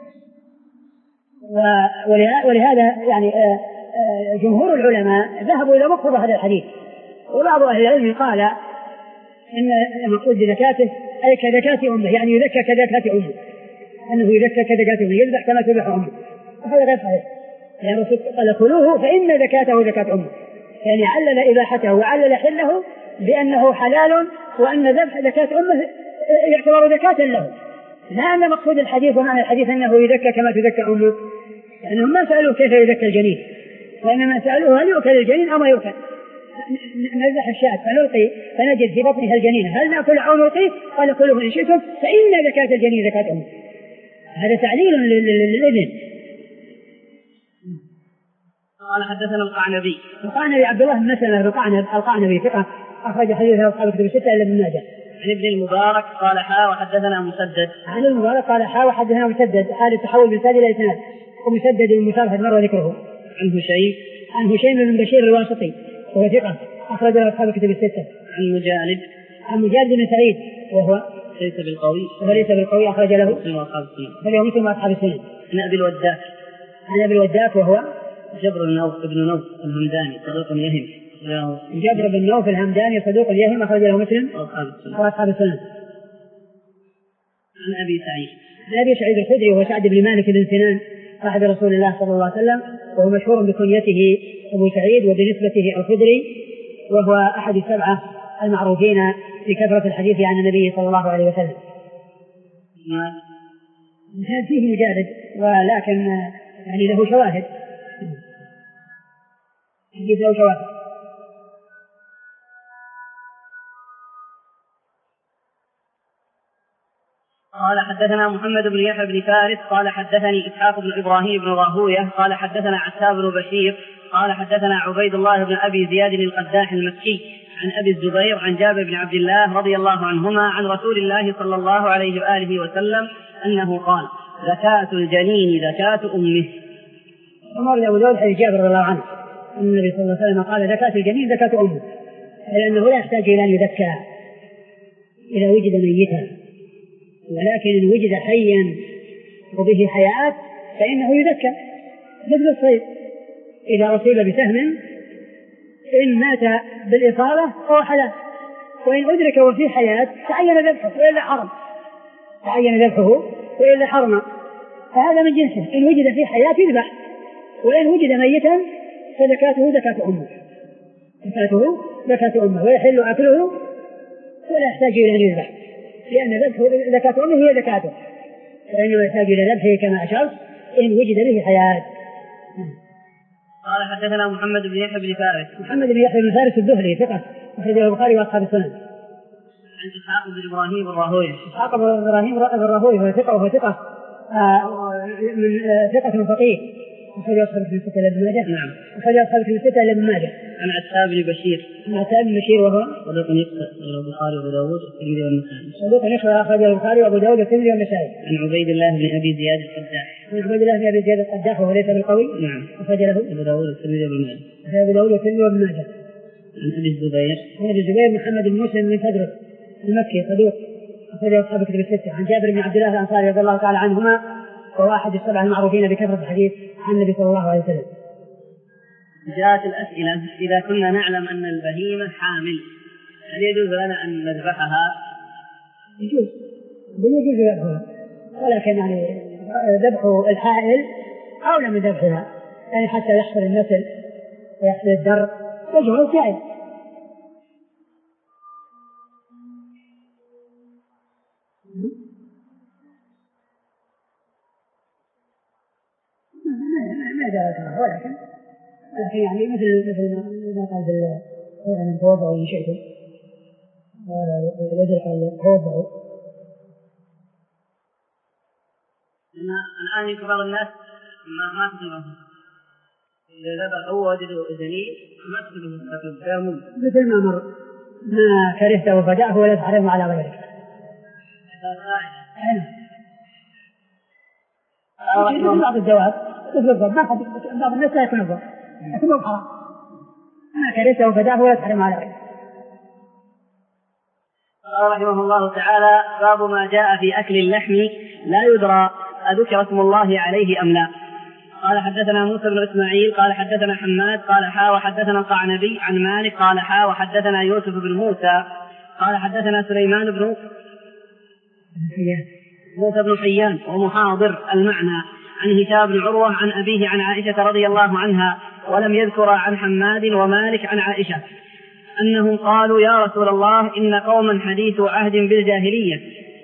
ولهذا يعني جمهور العلماء ذهبوا إلى مقتضى هذا الحديث، وبعض أهل العلم قال إن المقصود بزكاته أي كزكاة أمه، يعني يزكى كزكاة أمه، أنه يزكى كزكاة أمه، يذبح كما تذبح أمه، وهذا غير صحيح. يعني الرسول قال كلوه فإن زكاته زكاة أمه، يعني علل إباحته وعلل حله بأنه حلال، وأن ذبح زكاة أمه يعتبر زكاة له، لا أن مقصود الحديث ومعنى الحديث أنه يزكى كما تزكى أمه، لأنهم ما سألوا كيف يزكى الجنين، وإنما سألوه هل يؤكل الجنين أو ما يؤكل. نذبح الشاة فنلقي فنجد في بطنها الجنين هل نأكل أو نلقيه؟ قال كله إن شئتم فإن زكاة الجنين زكاة أمه. هذا تعليل للإذن. قال حدثنا القعنبي القعنبي عبد الله بن مسلمة القعنبي ثقة أخرج حديثه أصحاب الكتب الستة إلا ابن ماجه. عن ابن المبارك قال حا وحدثنا مسدد. عن ابن المبارك قال حا وحدثنا مسدد حال التحول من سادة إلى إسناد، ومسدد المشارحة مر ذكره. عن هشيم عن هشيم بن بشير الواسطي وهو ثقة أخرج له أصحاب الكتب الستة. عن مجالد عن مجالد بن سعيد وهو ليس بالقوي وهو ليس بالقوي أخرج له مسلم وأصحاب السنن. فله مسلم وأصحاب السنن. عن أبي الوداك عن أبي الوداك وهو جبر بن نوف الهمداني صدوق يهم. جابر بن نوف الهمداني صدوق يهم أخرج له مسلم وأصحاب السنن. عن أبي سعيد عن أبي سعيد الخدري وهو سعد بن مالك بن سنان صاحب رسول الله صلى الله عليه وسلم، وهو مشهور بكنيته أبو سعيد وبنسبته الخدري، وهو أحد السبعة المعروفين بكثرة الحديث عن النبي صلى الله عليه وسلم. هذا فيه مجالد ولكن يعني له شواهد، حديث له شواهد. قال حدثنا محمد بن يحيى بن فارس قال حدثني إسحاق بن إبراهيم بن راهوية قال حدثنا عتاب بن بشير قال حدثنا عبيد الله بن أبي زياد القداح المكي عن أبي الزبير عن جابر بن عبد الله رضي الله عنهما عن رسول الله صلى الله عليه وآله وسلم أنه قال زكاة الجنين زكاة أمه. عمر أبو داود حديث جابر رضي الله عنه أن النبي صلى الله عليه وسلم قال زكاة الجنين زكاة أمه، لأنه لا يحتاج إلى أن يزكى إذا وجد ميتا، ولكن إن وجد حيا وبه حياة فإنه يزكى مثل الصيد، إذا أصيب بسهم إن مات بالإصابة فهو حلال، وإن أدرك وفيه حياة تعين ذبحه وإلا حرم تعين ذبحه وإلا حرم، فهذا من جنسه، إن وجد فيه حياة يذبح، وإن وجد ميتا فزكاته زكاة أمه زكاته زكاة أمه ويحل أكله ولا يحتاج إلى أن يذبح. لأن ذبحه زكاة أمه هي زكاته، فإنه يحتاج إلى ذبحه كما أشرت إن وجد به حياة. قال حدثنا محمد بن يحيى بن فارس. محمد بن يحيى بن فارس الدهلي ثقة أخرجه البخاري وأصحاب السنن. عن إسحاق بن إبراهيم الراهوي. إسحاق بن إبراهيم الراهوي هو ثقة وهو ثقة من ثقة فقيه أخرج أصحاب في الستة لابن ماجه. نعم. أخرج أصحاب في الستة لابن ماجه. عن عتاب بن بشير. عن عتاب بن بشير وهو صدوق يخطئ البخاري وأبو داود والترمذي والنسائي. صدوق يخطئ أخرج البخاري وأبو داود والترمذي والنسائي. عن عبيد الله بن أبي زياد القداح. عن عبيد الله بن أبي زياد القداح وهو ليس بالقوي. نعم. أخرج له أبو داود والترمذي وابن ماجه. أبو داود والترمذي وابن ماجه. عن أبي الزبير. عن أبي الزبير محمد بن مسلم بن فدرس المكي صدوق أخرج أصحاب الكتب الستة. عن جابر بن عبد الله الأنصاري رضي الله تعالى عنهما وهو أحد السبعة المعروفين بكثرة الحديث عن النبي صلى الله عليه وسلم. جاءت الأسئلة: إذا كنا نعلم أن البهيمة حامل هل يجوز لنا أن نذبحها؟ يجوز يجوز ذبحها، ولكن يعني ذبح الحائل أولى من ذبحها، يعني حتى يحصل النسل ويحصل الدر يجوز جائز. ما جاء ولكن لكن يعني مثل مثل ما قال بالصورة من توضعوا إن شئتم والذي قال توضعوا. الآن يمكن بعض الناس ما ما تدرون إذا ذبحوا وجدوا جنين ما تدرون مثل ما مر ما كرهته فدعه ولا تحرمه على غيرك. مثل بعض الدواب مثل الضب ما بعض الناس لا يكون الضب لكنه حرام، ما كرهته فدعه ولا تحرمه على غيرك. قال رحمه الله تعالى: باب ما جاء في أكل اللحم لا يدرى أذكر اسم الله عليه أم لا. قال حدثنا موسى بن إسماعيل قال حدثنا حماد قال حا وحدثنا القعنبي عن مالك قال حا وحدثنا يوسف بن موسى قال حدثنا سليمان بن موسى بن حيان ومحاضر المعنى عن هشام بن عروة عن أبيه عن عائشة رضي الله عنها، ولم يذكر عن حماد ومالك عن عائشة أنهم قالوا: يا رسول الله، إن قوما حديث عهد بالجاهلية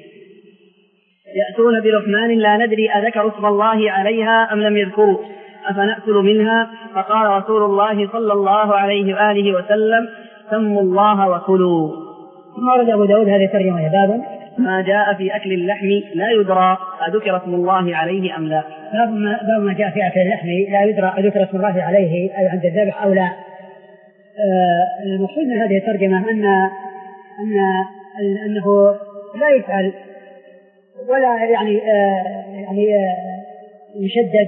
يأتون بلحمان لا ندري أذكر اسم الله عليها أم لم يذكروا، أفنأكل منها؟ فقال رسول الله صلى الله عليه وآله وسلم: سموا الله وكلوا. ثم ورد أبو داود هذه الترجمة: باب ما جاء في أكل اللحم لا يدرى أذكر اسم الله عليه أم لا. باب ما, باب ما جاء في أكل اللحم لا يدرى أذكر اسم الله عليه أي عند الذبح أو لا. آه المقصود من هذه الترجمة أن أن أنه لا يفعل ولا يعني آه يعني آه يشدد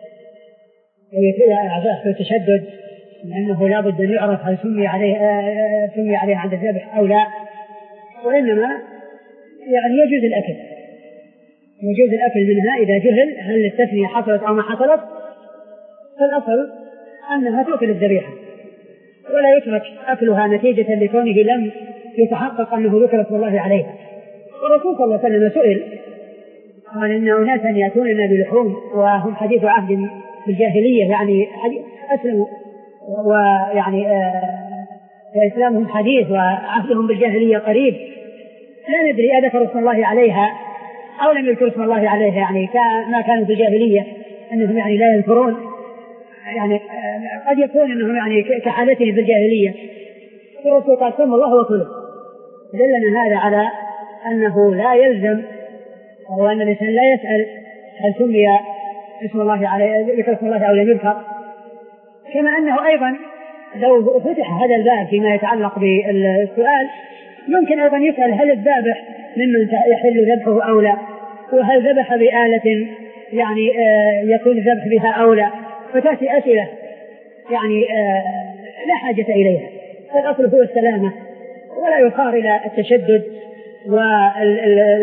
ويتعزى التشدد، لأنه لا بد أن يعرف هل سمي عليه آه سمي عليه عند الذبح أو لا، وإنما يعني يجوز الأكل يجوز الأكل منها إذا جهل هل التسمية حصلت أو ما حصلت، فالأصل أنها تؤكل الذبيحة ولا يترك أكلها نتيجة لكونه لم يتحقق أنه ذكر اسم الله عليها. والرسول صلى الله عليه وسلم سئل قال: إن أناسا يأتوننا بلحوم وهم حديث عهد بالجاهلية، يعني أسلموا ويعني آه وإسلامهم حديث وعهدهم بالجاهلية قريب، لا ندري أذكر اسم الله عليها أو لم يذكر اسم الله عليها، يعني ما كانوا في الجاهلية أنهم يعني لا يذكرون، يعني قد يكون أنهم يعني كحالتهم في الجاهلية. الرسول قال: سموا الله وكلوا. دلنا هذا على أنه لا يلزم وأن الإنسان لا يسأل هل سمي اسم الله عليه ذكر اسم الله أو لم يذكر، كما أنه أيضا لو فتح هذا الباب فيما يتعلق بالسؤال يمكن أيضا يسأل هل الذابح ممن يحل ذبحه أو لا، وهل ذبح بآلة يعني آه يكون الذبح بها أو لا، فتأتي أسئلة يعني آه لا حاجة إليها. فالأصل هو السلامة ولا يخار إلى التشدد وال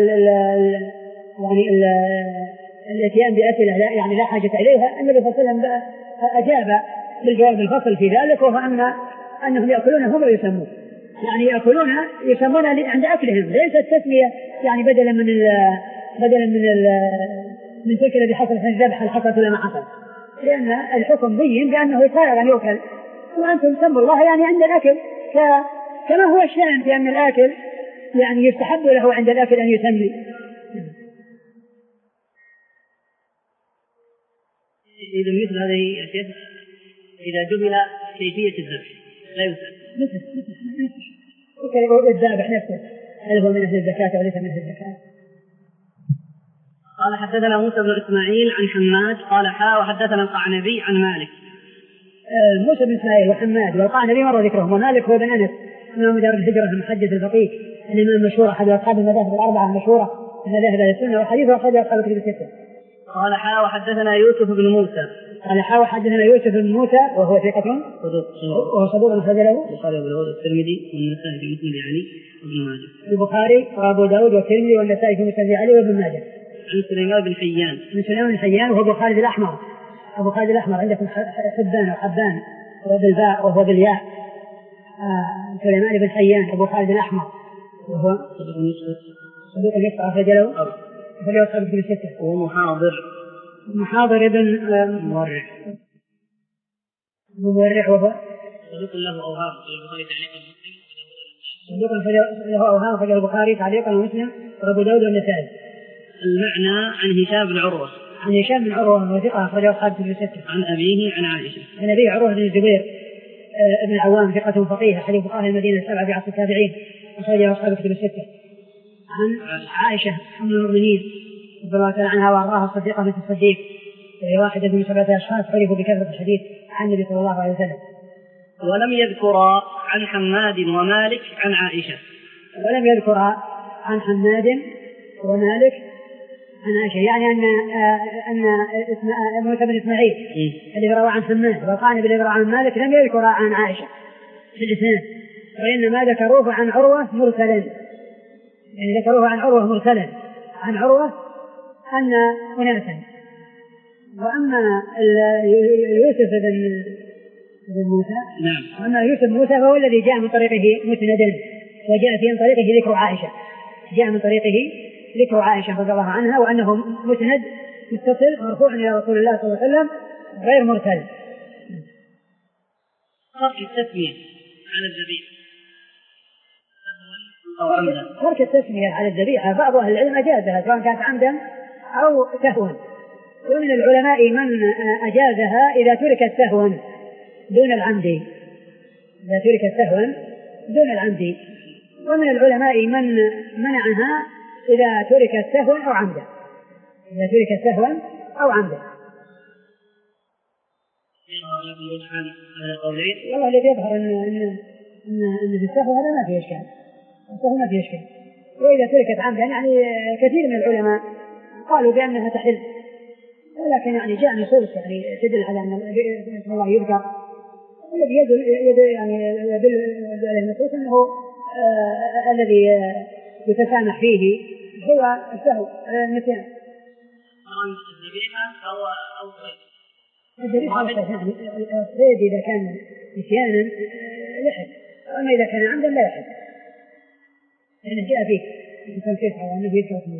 يعني الاتيان بأسئلة لا يعني لا حاجة إليها. النبي صلى الله عليه وسلم أجاب بالجواب الفصل في ذلك، وهو أن أنهم يأكلون هم ويسمون، يعني يأكلون يسمون عند أكلهم، ليس التسمية يعني بدلا من ال بدلا من ال من تلك الذي حصل في الذبح هل حصلت ولا ما حصل، لأن الحكم بين بأنه يصير أن يؤكل، وأنتم سموا الله يعني عند الأكل، كما هو الشأن في أن الآكل يعني يستحب له عند الأكل أن يسمي. إذا مثل هذه يا شيخ إذا جبل كيفية الذبح لا يسأل مثل مثل الذابح نفسه هل هو من أهل الزكاة أو ليس من أهل الزكاة. قال حدثنا موسى بن إسماعيل عن حماد قال حا وحدثنا القعنبي عن مالك. آه موسى بن إسماعيل وحماد والقعنبي مر ذكرهم. ومالك هو بن أنس إمام دار الهجرة المحدث الفقيه الإمام المشهور أحد أصحاب المذاهب الأربعة المشهورة من مذاهب أهل السنة والحديث وأخرجه أصحاب الكتب الستة. قال حا وحدثنا يوسف بن موسى قال حا وحدثنا يوسف بن موسى وهو ثقة وهو صدوق أخرج له البخاري وأبو داود والترمذي والنسائي في مسند علي وابن ماجه. البخاري وأبو داود والترمذي والنسائي في مسند علي وابن ماجه. عن سليمان بن حيان من سليمان بن حيان وهو أبو خالد الأحمر. أبو خالد الأحمر عندكم حبان وحبان وبالباء وهو بالياء. آه سليمان بن حيان أبو خالد الأحمر وهو صدوق يسقط أخرج له أخرج أصحاب الكتب الستة. وهو محاضر محاضر ابن مورع مورع وهو صدوق له أوهام في البخاري تعليقا ومسلم صدوق له أوهام في البخاري تعليقا ومسلم وأبو داود والنسائي. المعنى عن هشام بن عروة عن هشام بن عروة وثقة أخرجه أصحاب الكتب الستة. عن أبيه عن عائشة عن أبيه عروة بن الزبير ابن العوام ثقة فقيه أحد فقهاء المدينة السبعة في عصر التابعين أخرجه أصحاب الكتب الستة. عن عائشة أم المؤمنين رضي الله تعالى عنها وأرضاها الصديقة بنت الصديق وهي واحدة من سبعة أشخاص عرفوا بكثرة الحديث عن النبي صلى الله عليه وسلم. ولم يذكر عن حماد ومالك عن عائشة ولم يذكر عن حماد ومالك عن عائشة يعني أن أن موسى بن إسماعيل اللي روى عن حماد وقال اللي روى عن مالك لم يذكر عن عائشة في الإسناد وإنما ذكروه عن عروة مرسلا يعني ذكروه عن عروة مرسلا عن عروة أن أناسا. وأما يوسف بن موسى نعم. وأما يوسف بن موسى فهو الذي جاء من طريقه مسندا وجاء في طريقه ذكر عائشة جاء من طريقه ذكر عائشة رضي الله عنها وأنه مسند متصل مرفوع إلى رسول الله صلى الله عليه وسلم غير مرسل. ترك التسمية على الذبيحة ترك التسمية على الذبيحة بعض أهل العلم أجازها سواء كانت عمدا أو سهوا ومن العلماء من أجازها إذا تركت سهوا دون العمد إذا تركت سهوا دون العمد ومن العلماء من منعها إذا تركت سهوا أو عمدا إذا تركت سهوا أو عمدا. والله الذي يظهر أن أن أن أن في السهو هذا ما فيه إشكال السهو ما فيه إشكال وإذا تركت عمدا يعني كثير من العلماء قالوا بأنها تحل ولكن يعني جاء نصوص يعني تدل على أن اسم الله يذكر الذي يدل يدل يعني يدل على النصوص أنه آه الذي آه يتسامح فيه هو السهو النسيان. الذبيحة أو أو الذبيحة يعني الصيد إذا كان نسيانا يحل وأما إذا كان عمدا لا يحل لأنه جاء فيه التنصيص على أنه يذكر اسمه.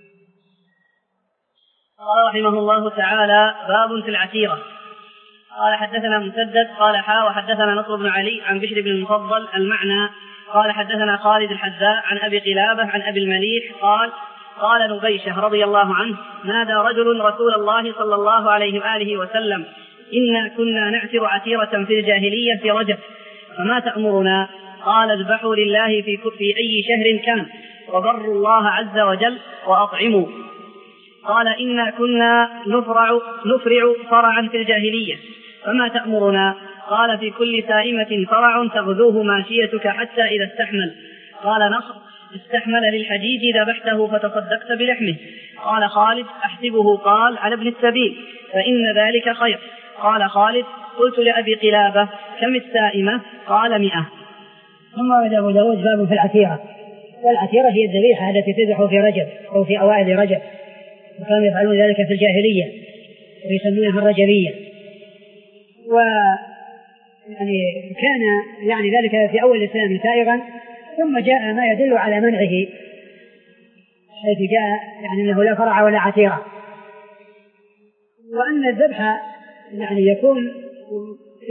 قال رحمه الله تعالى باب في العتيرة. قال حدثنا مسدد قال حا وحدثنا نصر بن علي عن بشر بن المفضل المعنى قال حدثنا خالد الحذاء عن أبي قلابة عن أبي المليح قال قال نبيشة رضي الله عنه نادى رجل رسول الله صلى الله عليه وآله وسلم إنا كنا نعتر عتيرة في الجاهلية في رجب فما تأمرنا؟ قال اذبحوا لله في, في أي شهر كان وبروا الله عز وجل وأطعموا. قال إنا كنا نفرع, نفرع فرعا في الجاهلية فما تأمرنا؟ قال في كل سائمة فرع تغذوه ماشيتك حتى إذا استحمل. قال نصر استحمل للحديد ذبحته فتصدقت بلحمه. قال خالد أحسبه قال على ابن السبيل فإن ذلك خير. قال خالد قلت لأبي قلابة كم السائمة؟ قال مئة. ثم ورد أبو داود باب في العتيرة والعتيرة هي الذبيحة التي تذبح في رجب أو في أوائل رجب وكانوا يفعلون ذلك في الجاهلية ويسمونها الرجبية و يعني كان يعني ذلك في أول الإسلام سائغا ثم جاء ما يدل على منعه حيث جاء يعني أنه لا فرع ولا عتيرة وأن الذبح يعني يكون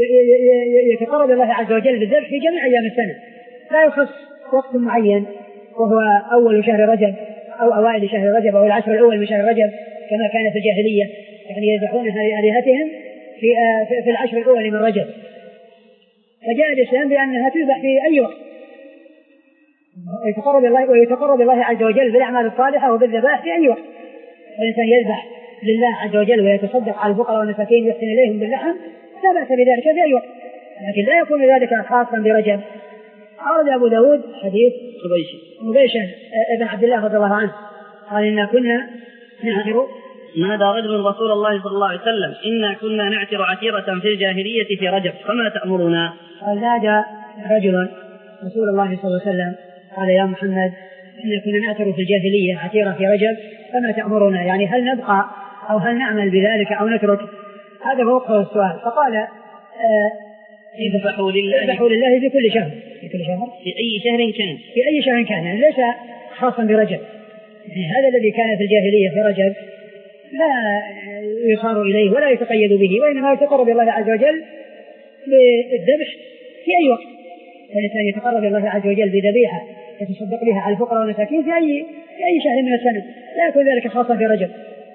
يتقرب الله عز وجل بالذبح في جميع أيام السنة لا يخص وقت معين وهو أول شهر رجب أو أوائل شهر رجب أو العشر الأول من شهر رجب كما كان في الجاهلية، يعني يذبحونها لآلهتهم في في العشر الأول من رجب. فجاء الإسلام بأنها تذبح في أي وقت، ويتقرب الله ويتقرب الله عز وجل بالأعمال الصالحة وبالذبائح في أي وقت. الإنسان يذبح لله عز وجل ويتصدق على الفقراء والمساكين ويحسن إليهم باللحم لا بأس بذلك في أي وقت، لكن لا يكون ذلك خاصا برجب. أورد أبو داود حديث مبيشة ابن عبد الله رضي الله عنه قال إنا كنا نعتر نادى رجل رسول الله صلى الله عليه وسلم إنا كنا نعتر عتيرة في الجاهلية في رجب فما تأمرنا؟ قال نادى رجل رسول الله صلى الله عليه وسلم قال يا محمد إنا كنا نعتر في الجاهلية عتيرة في رجب فما تأمرنا؟ يعني هل نبقى أو هل نعمل بذلك أو نترك؟ هذا هو السؤال. فقال آه اذبحوا لله اذبحوا لله في كل شهر في كل شهر في أي شهر كان في أي شهر كان، يعني ليس خاصا برجب. هذا الذي كان في الجاهلية في رجب لا يصار إليه ولا يتقيد به، وإنما يتقرب الله عز وجل بالذبح في أي وقت. الإنسان يتقرب الله عز وجل بذبيحة يتصدق بها على الفقراء والمساكين في أي في أي شهر من السنة، لا يكون ذلك خاصا في رجب.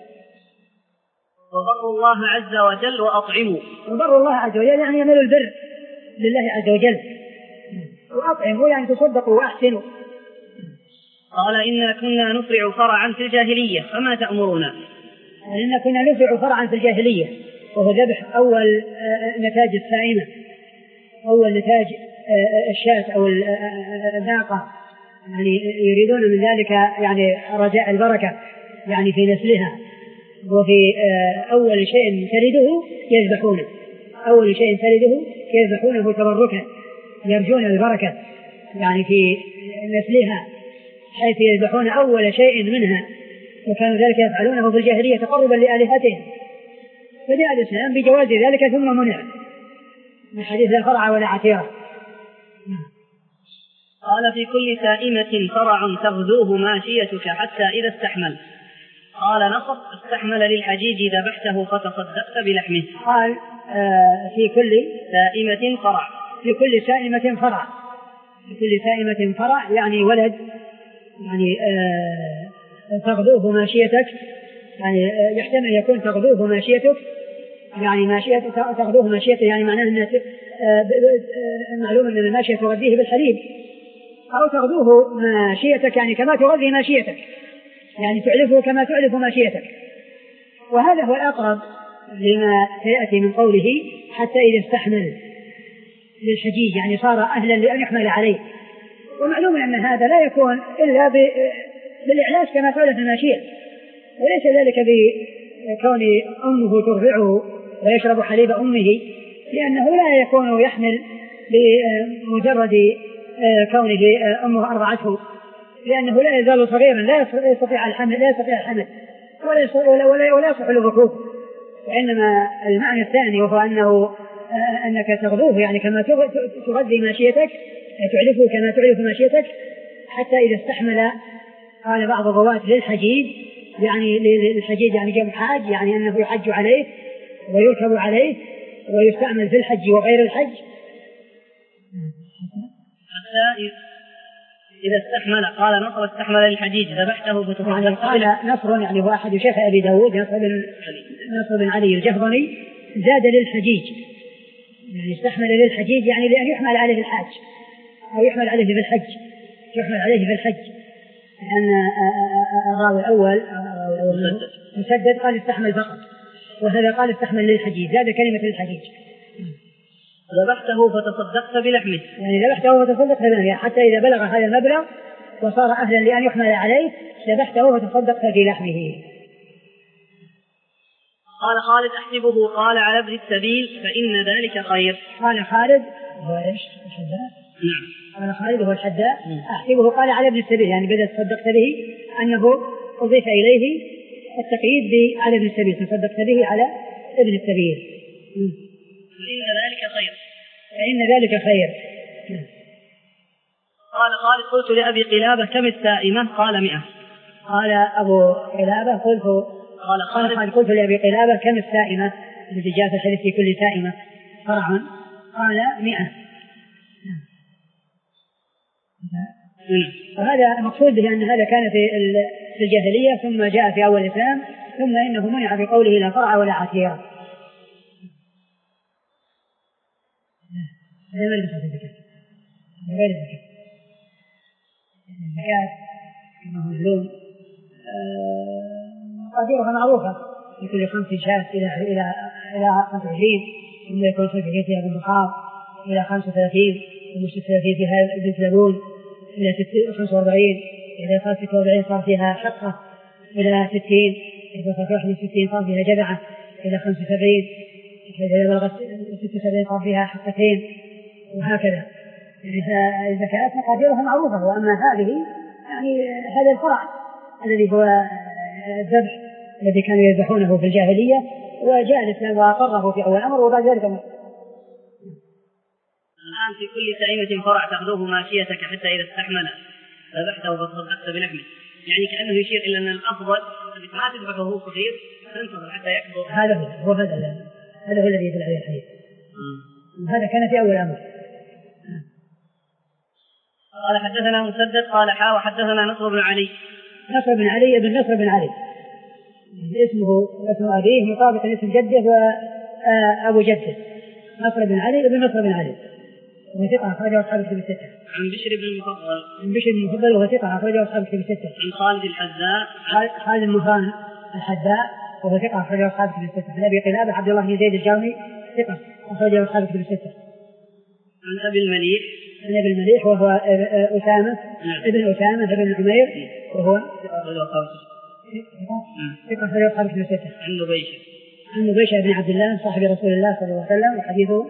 وبروا الله عز وجل وأطعموا. وبروا الله عز وجل يعني يعملوا البر لله عز وجل، وأطعموا يعني تصدقوا وأحسنوا. قال إنا كنا نفرع فرعا في الجاهلية فما تأمرنا؟ إنا كنا نفرع فرعا في الجاهلية وهو ذبح أول نتاج السائمة، أول نتاج الشاة أو الناقة، يعني يريدون من ذلك يعني رجاء البركة يعني في نسلها. وفي أول شيء تلده يذبحونه، أول شيء تلده يذبحونه تبركا يرجون البركة يعني في نسلها، حيث يذبحون أول شيء منها، وكانوا ذلك يفعلونه في الجاهلية تقربا لآلهتهم. فجاء الإسلام بجواز ذلك ثم منع من حديث لا فرع ولا عتيرة. قال في كل سائمة فرع تغذوه ماشيتك حتى إذا استحمل. قال نصر استحمل للحجيج ذبحته فتصدقت بلحمه. قال آه في كل سائمة فرع في كل سائمة فرع في كل سائمة فرع يعني ولد، يعني آه تغذوه ماشيتك، يعني آه يحتمل يكون تغذوه ماشيتك يعني ماشية تغذوه ماشيته، يعني معناه أن آه معلوم أن الماشية تغذيه بالحليب، أو تغذوه ماشيتك يعني كما تغذي ماشيتك، يعني تعلفه كما تعلف ماشيتك. وهذا هو الأقرب لما سيأتي من قوله حتى إذا استحمل للحجيج، يعني صار أهلا لأن يحمل عليه. ومعلوم أن هذا لا يكون إلا بالإعلاش كما تعلف الماشية، وليس ذلك بكون أمه ترضعه ويشرب حليب أمه، لأنه لا يكون يحمل بمجرد كونه أمه أرضعته، لأنه لا يزال صغيرا لا يستطيع الحمل لا يستطيع الحمل ولا ولا ولا يصح الركوب. وإنما المعنى الثاني وهو أنه أنك تغذوه يعني كما تغذي ماشيتك، تعلفه كما تعلف ماشيتك حتى إذا استحمل. قال بعض الرواة للحجيج، يعني للحجيج يعني جمع حاج، يعني أنه يحج عليه ويركب عليه ويستعمل في الحج وغير الحج حتى إذا استحمل. قال نصر استحمل للحجيج ذبحته فتصدقت. يعني قال نصر يعني هو أحد شيخ أبي داود نصر بن نصر بن علي الجهضمي زاد للحجيج، يعني استحمل للحجيج يعني لأن يحمل عليه الحاج أو يحمل عليه في الحج، يحمل عليه في الحج، لأن الراوي الأول مسدد قال استحمل فقط، وهذا قال استحمل للحجيج زاد كلمة للحجيج. ذبحته فتصدقت بلحمه، يعني ذبحته فتصدقت بلحمه حتى إذا بلغ هذا المبلغ وصار أهلا لأن يحمل عليه ذبحته فتصدقت بلحمه. قال خالد أحسبه قال على ابن السبيل فإن ذلك خير. قال خالد هو إيش الحداء؟ نعم. قال خالد هو الحداء. أحسبه قال على ابن السبيل، يعني بدأ تصدقت به أنه أضيف إليه التقييد على ابن السبيل، تصدقت به على ابن السبيل. فإن ذلك خير فإن ذلك خير. قال خالد قلت لأبي قلابة كم السائمة؟ قال مئة. قال أبو قلابة قلت قال خالد قلت لأبي قلابة كم السائمة التي جاء في الحديث في كل سائمة فرع؟ قال مئة. وهذا المقصود به أن هذا كان في الجاهلية ثم جاء في أول الإسلام، ثم إنه منع بقوله لا فرع ولا عتيرة. هذا غير الزكاة، غير الزكاة. الزكاة كما هو معلوم مقاديرها معروفة، في كل خمس شاة إلى إلى إلى خمسة وعشرين، ثم يكون صدقة فيها بالبخار إلى خمسة وثلاثين، ثم ستة وثلاثين فيها بنت لبون إلى خمسة وأربعين، إلى ستة وأربعين صار فيها شقة إلى ستين، إذا صار واحد وستين صار فيها جذعة إلى خمسة وسبعين، إذا بلغت ستة وسبعين صار فيها حقتين، وهكذا. يعني الزكاة مقاديرها معروفة. وأما هذه يعني هذا الفرع الذي هو الذبح الذي كانوا يذبحونه في الجاهلية، وجاء الإسلام وأقره في أول أمر، وبعد ذلك الآن في كل سعيمة فرع تأخذه ماشيتك حتى إذا استحمل ذبحته وتصدقت بلحمه، يعني كأنه يشير إلى أن الأفضل أنك ما تذبحه وهو صغير، تنتظر حتى يكبر. هذا هو هذا هذا هو الذي يدل عليه الحديث. هذا كان في أول أمر. قال حدثنا مسدد قال حا وحدثنا نصر بن علي. نصر بن علي بن نصر بن علي اسمه اسم أبيه مطابق لاسم جده وأبو جده، نصر بن علي بن نصر بن علي، وهو ثقة أخرجه أصحاب الكتب الستة. عن بشر بن المفضل. عن بشر بن المفضل وهو ثقة أخرجه أصحاب الكتب الستة. عن خالد الحذاء. خالد المهران الحذاء وهو ثقة أخرجه أصحاب الكتب الستة. عن أبي قلابة عبد الله بن زيد الجرمي ثقة أخرجه أصحاب الكتب الستة. عن أبي المليح. عن أبي المليح وهو أسامة ابن أسامة ابن عمير وهو ثقة أخرجه أصحاب الكتب الستة. عن نبيشة. عن نبيشة بن عبد الله صاحب رسول الله صلى الله عليه وسلم، وحديثه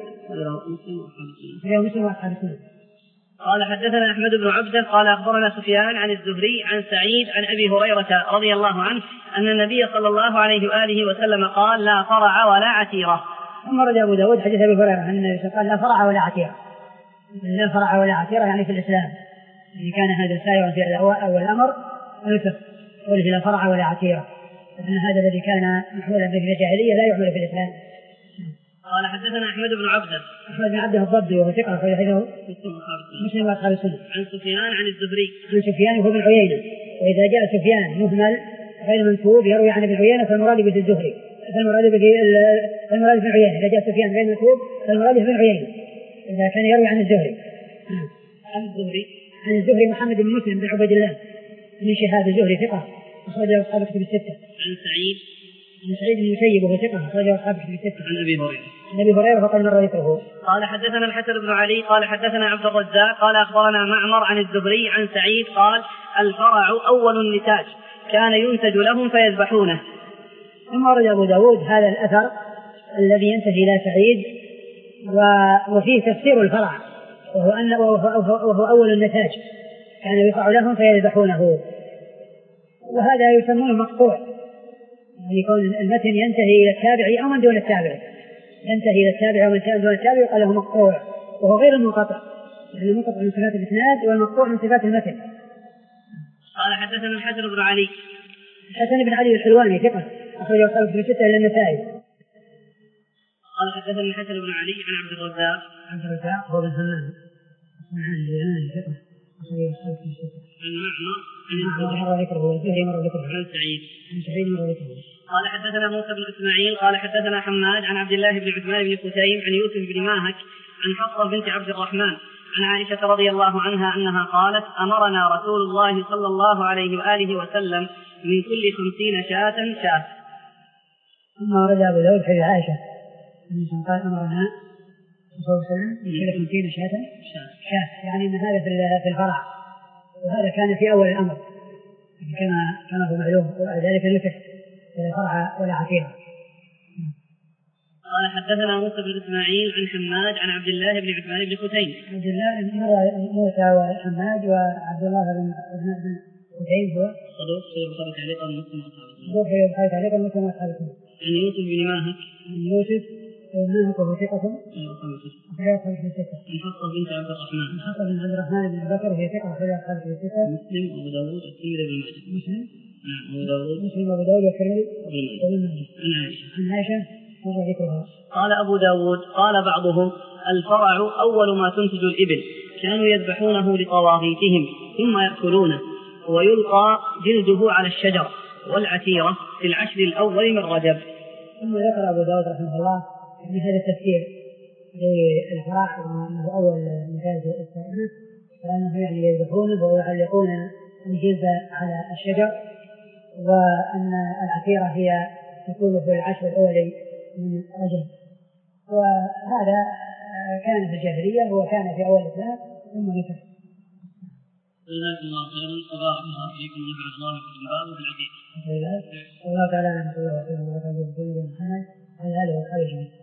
رواه مسلم وأصحاب السنن. قال حدثنا أحمد بن عبده قال أخبرنا سفيان عن الزهري عن سعيد عن أبي هريرة رضي الله عنه أن النبي صلى الله عليه وآله وسلم قال لا فرع ولا عتيرة. ثم رد أبو داود حديث أبي هريرة أن النبي قال لا فرع ولا عتيرة. لا فرع ولا عتيرة يعني في الإسلام، يعني كان هذا سائرا في أول الأمر ونسخ قوله لا فرع ولا عتيرة، لأن هذا الذي كان محمولا به في الجاهلية لا يعمل في الإسلام. قال حدثنا أحمد بن عبده. أحمد بن عبده الضبي وهو ثقة أخرجه حديثه مسلم وأصحاب السنن. عن سفيان عن الزهري. عن سفيان وهو بن عيينة، وإذا جاء سفيان مهمل غير منسوب يروي عن ابن عيينة فالمراد به الزهري، فالمراد به المراد بن عيينة. إذا جاء سفيان غير منسوب فالمراد به بن عيينة إذا كان يروي عن الزهري. عن الزهري. عن الزهري محمد بن مسلم بن عبد الله بن شهاب الزهري ثقة أخرجه أصحاب الكتب الستة. عن سعيد. عن سعيد بن المسيب وهو ثقة أخرجه أصحاب الكتب الستة. عن أبي هريرة. عن أبي هريرة وقد مر ذكره. قال حدثنا الحسن بن علي قال حدثنا عبد الرزاق قال أخبرنا معمر عن الزهري عن سعيد قال الفرع أول النتاج كان ينتج لهم فيذبحونه. ثم ورد أبو داود هذا الأثر الذي ينتهي إلى سعيد وفيه تفسير الفرع، وهو أن وهو أول النتاج كان يقع لهم فيذبحونه، وهذا يسمونه مقطوع، يعني يكون المتن ينتهي إلى التابع أو من دون التابع، ينتهي إلى التابع أو من دون التابع قال له مقطوع، وهو غير المنقطع، لأن المنقطع من صفات الإسناد والمقطوع من صفات المتن. قال حدثنا الحسن بن علي. الحسن بن علي الحلواني ثقة أخرجه أصحاب الكتب الستة إلى النسائي. قال حدثنا الحسن بن علي عن عبد الرزاق. عبد الرزاق هو بن همام عن اليماني ثقة أخرجه أصحاب الكتب الستة. عن معمر عن مر ذكره والزهري مر ذكره. عن سعيد. عن سعيد مر ذكره. قال حدثنا موسى بن إسماعيل قال حدثنا حماد عن عبد الله بن عثمان بن خثيم عن يوسف بن ماهك عن حفصة بنت عبد الرحمن عن عائشة رضي الله عنها أنها قالت أمرنا رسول الله صلى الله عليه وآله وسلم من كل خمسين شاة شاة. ثم ورد أبو داود حديث عائشة أنه قال أمرنا صلى الله عليه وسلم من كل خمسين شاة شاة، يعني أن هذا في الفرع، وهذا كان في أول الأمر كما كما هو معلوم، وذلك نسخ ولا فرع ولا عتيرة. قال حدثنا موسى بن إسماعيل عن حماد عن عبد الله بن عثمان بن خثيم. عبد الله موسى وحماد وعبد الله بن بن خثيم هو صدوق في البخاري تعليقا ومسلم وأصحاب السنن. صدوق في البخاري تعليقا ومسلم وأصحاب السنن. عن يوسف بن ماهك. عن يوسف بن ماهك وهو ثقة. أخرجه أصحاب الستة. عن حفصة بنت عبد الرحمن. عن حفصة بن عبد الرحمن بن بكر وهي ثقة أخرجه أصحاب الستة. مسلم وأبو داود الترمذي بن ماجه. مسلم. نعم أبو داود. مسلم وأبو داود والترمذي وابن ماجه. عن عائشة. عن عائشة مر ذكرها. قال أبو داود قال بعضهم الفرع أول ما تنتج الإبل كانوا يذبحونه لطواغيتهم ثم يأكلونه، ويلقى جلده على الشجر والعتيرة في العشر الأول من رجب. ثم ذكر أبو داود رحمه الله في هذا التفسير للفراح وأنه أول مثال السائمة، وأنه يعني يذبحونه ويعلقون الجلد على الشجر، وأن العتيرة هي تكون في العشر الأول من رجب. وهذا كان في الجاهلية وكان في أول الإسلام ثم نسخ. جزاكم الله خيرا وبارك الله فيكم ونفع الله بكم باب في العقيدة. الله تعالى نسأل الله وسلم وبارك على محمد وعلى آله وصحبه أجمعين.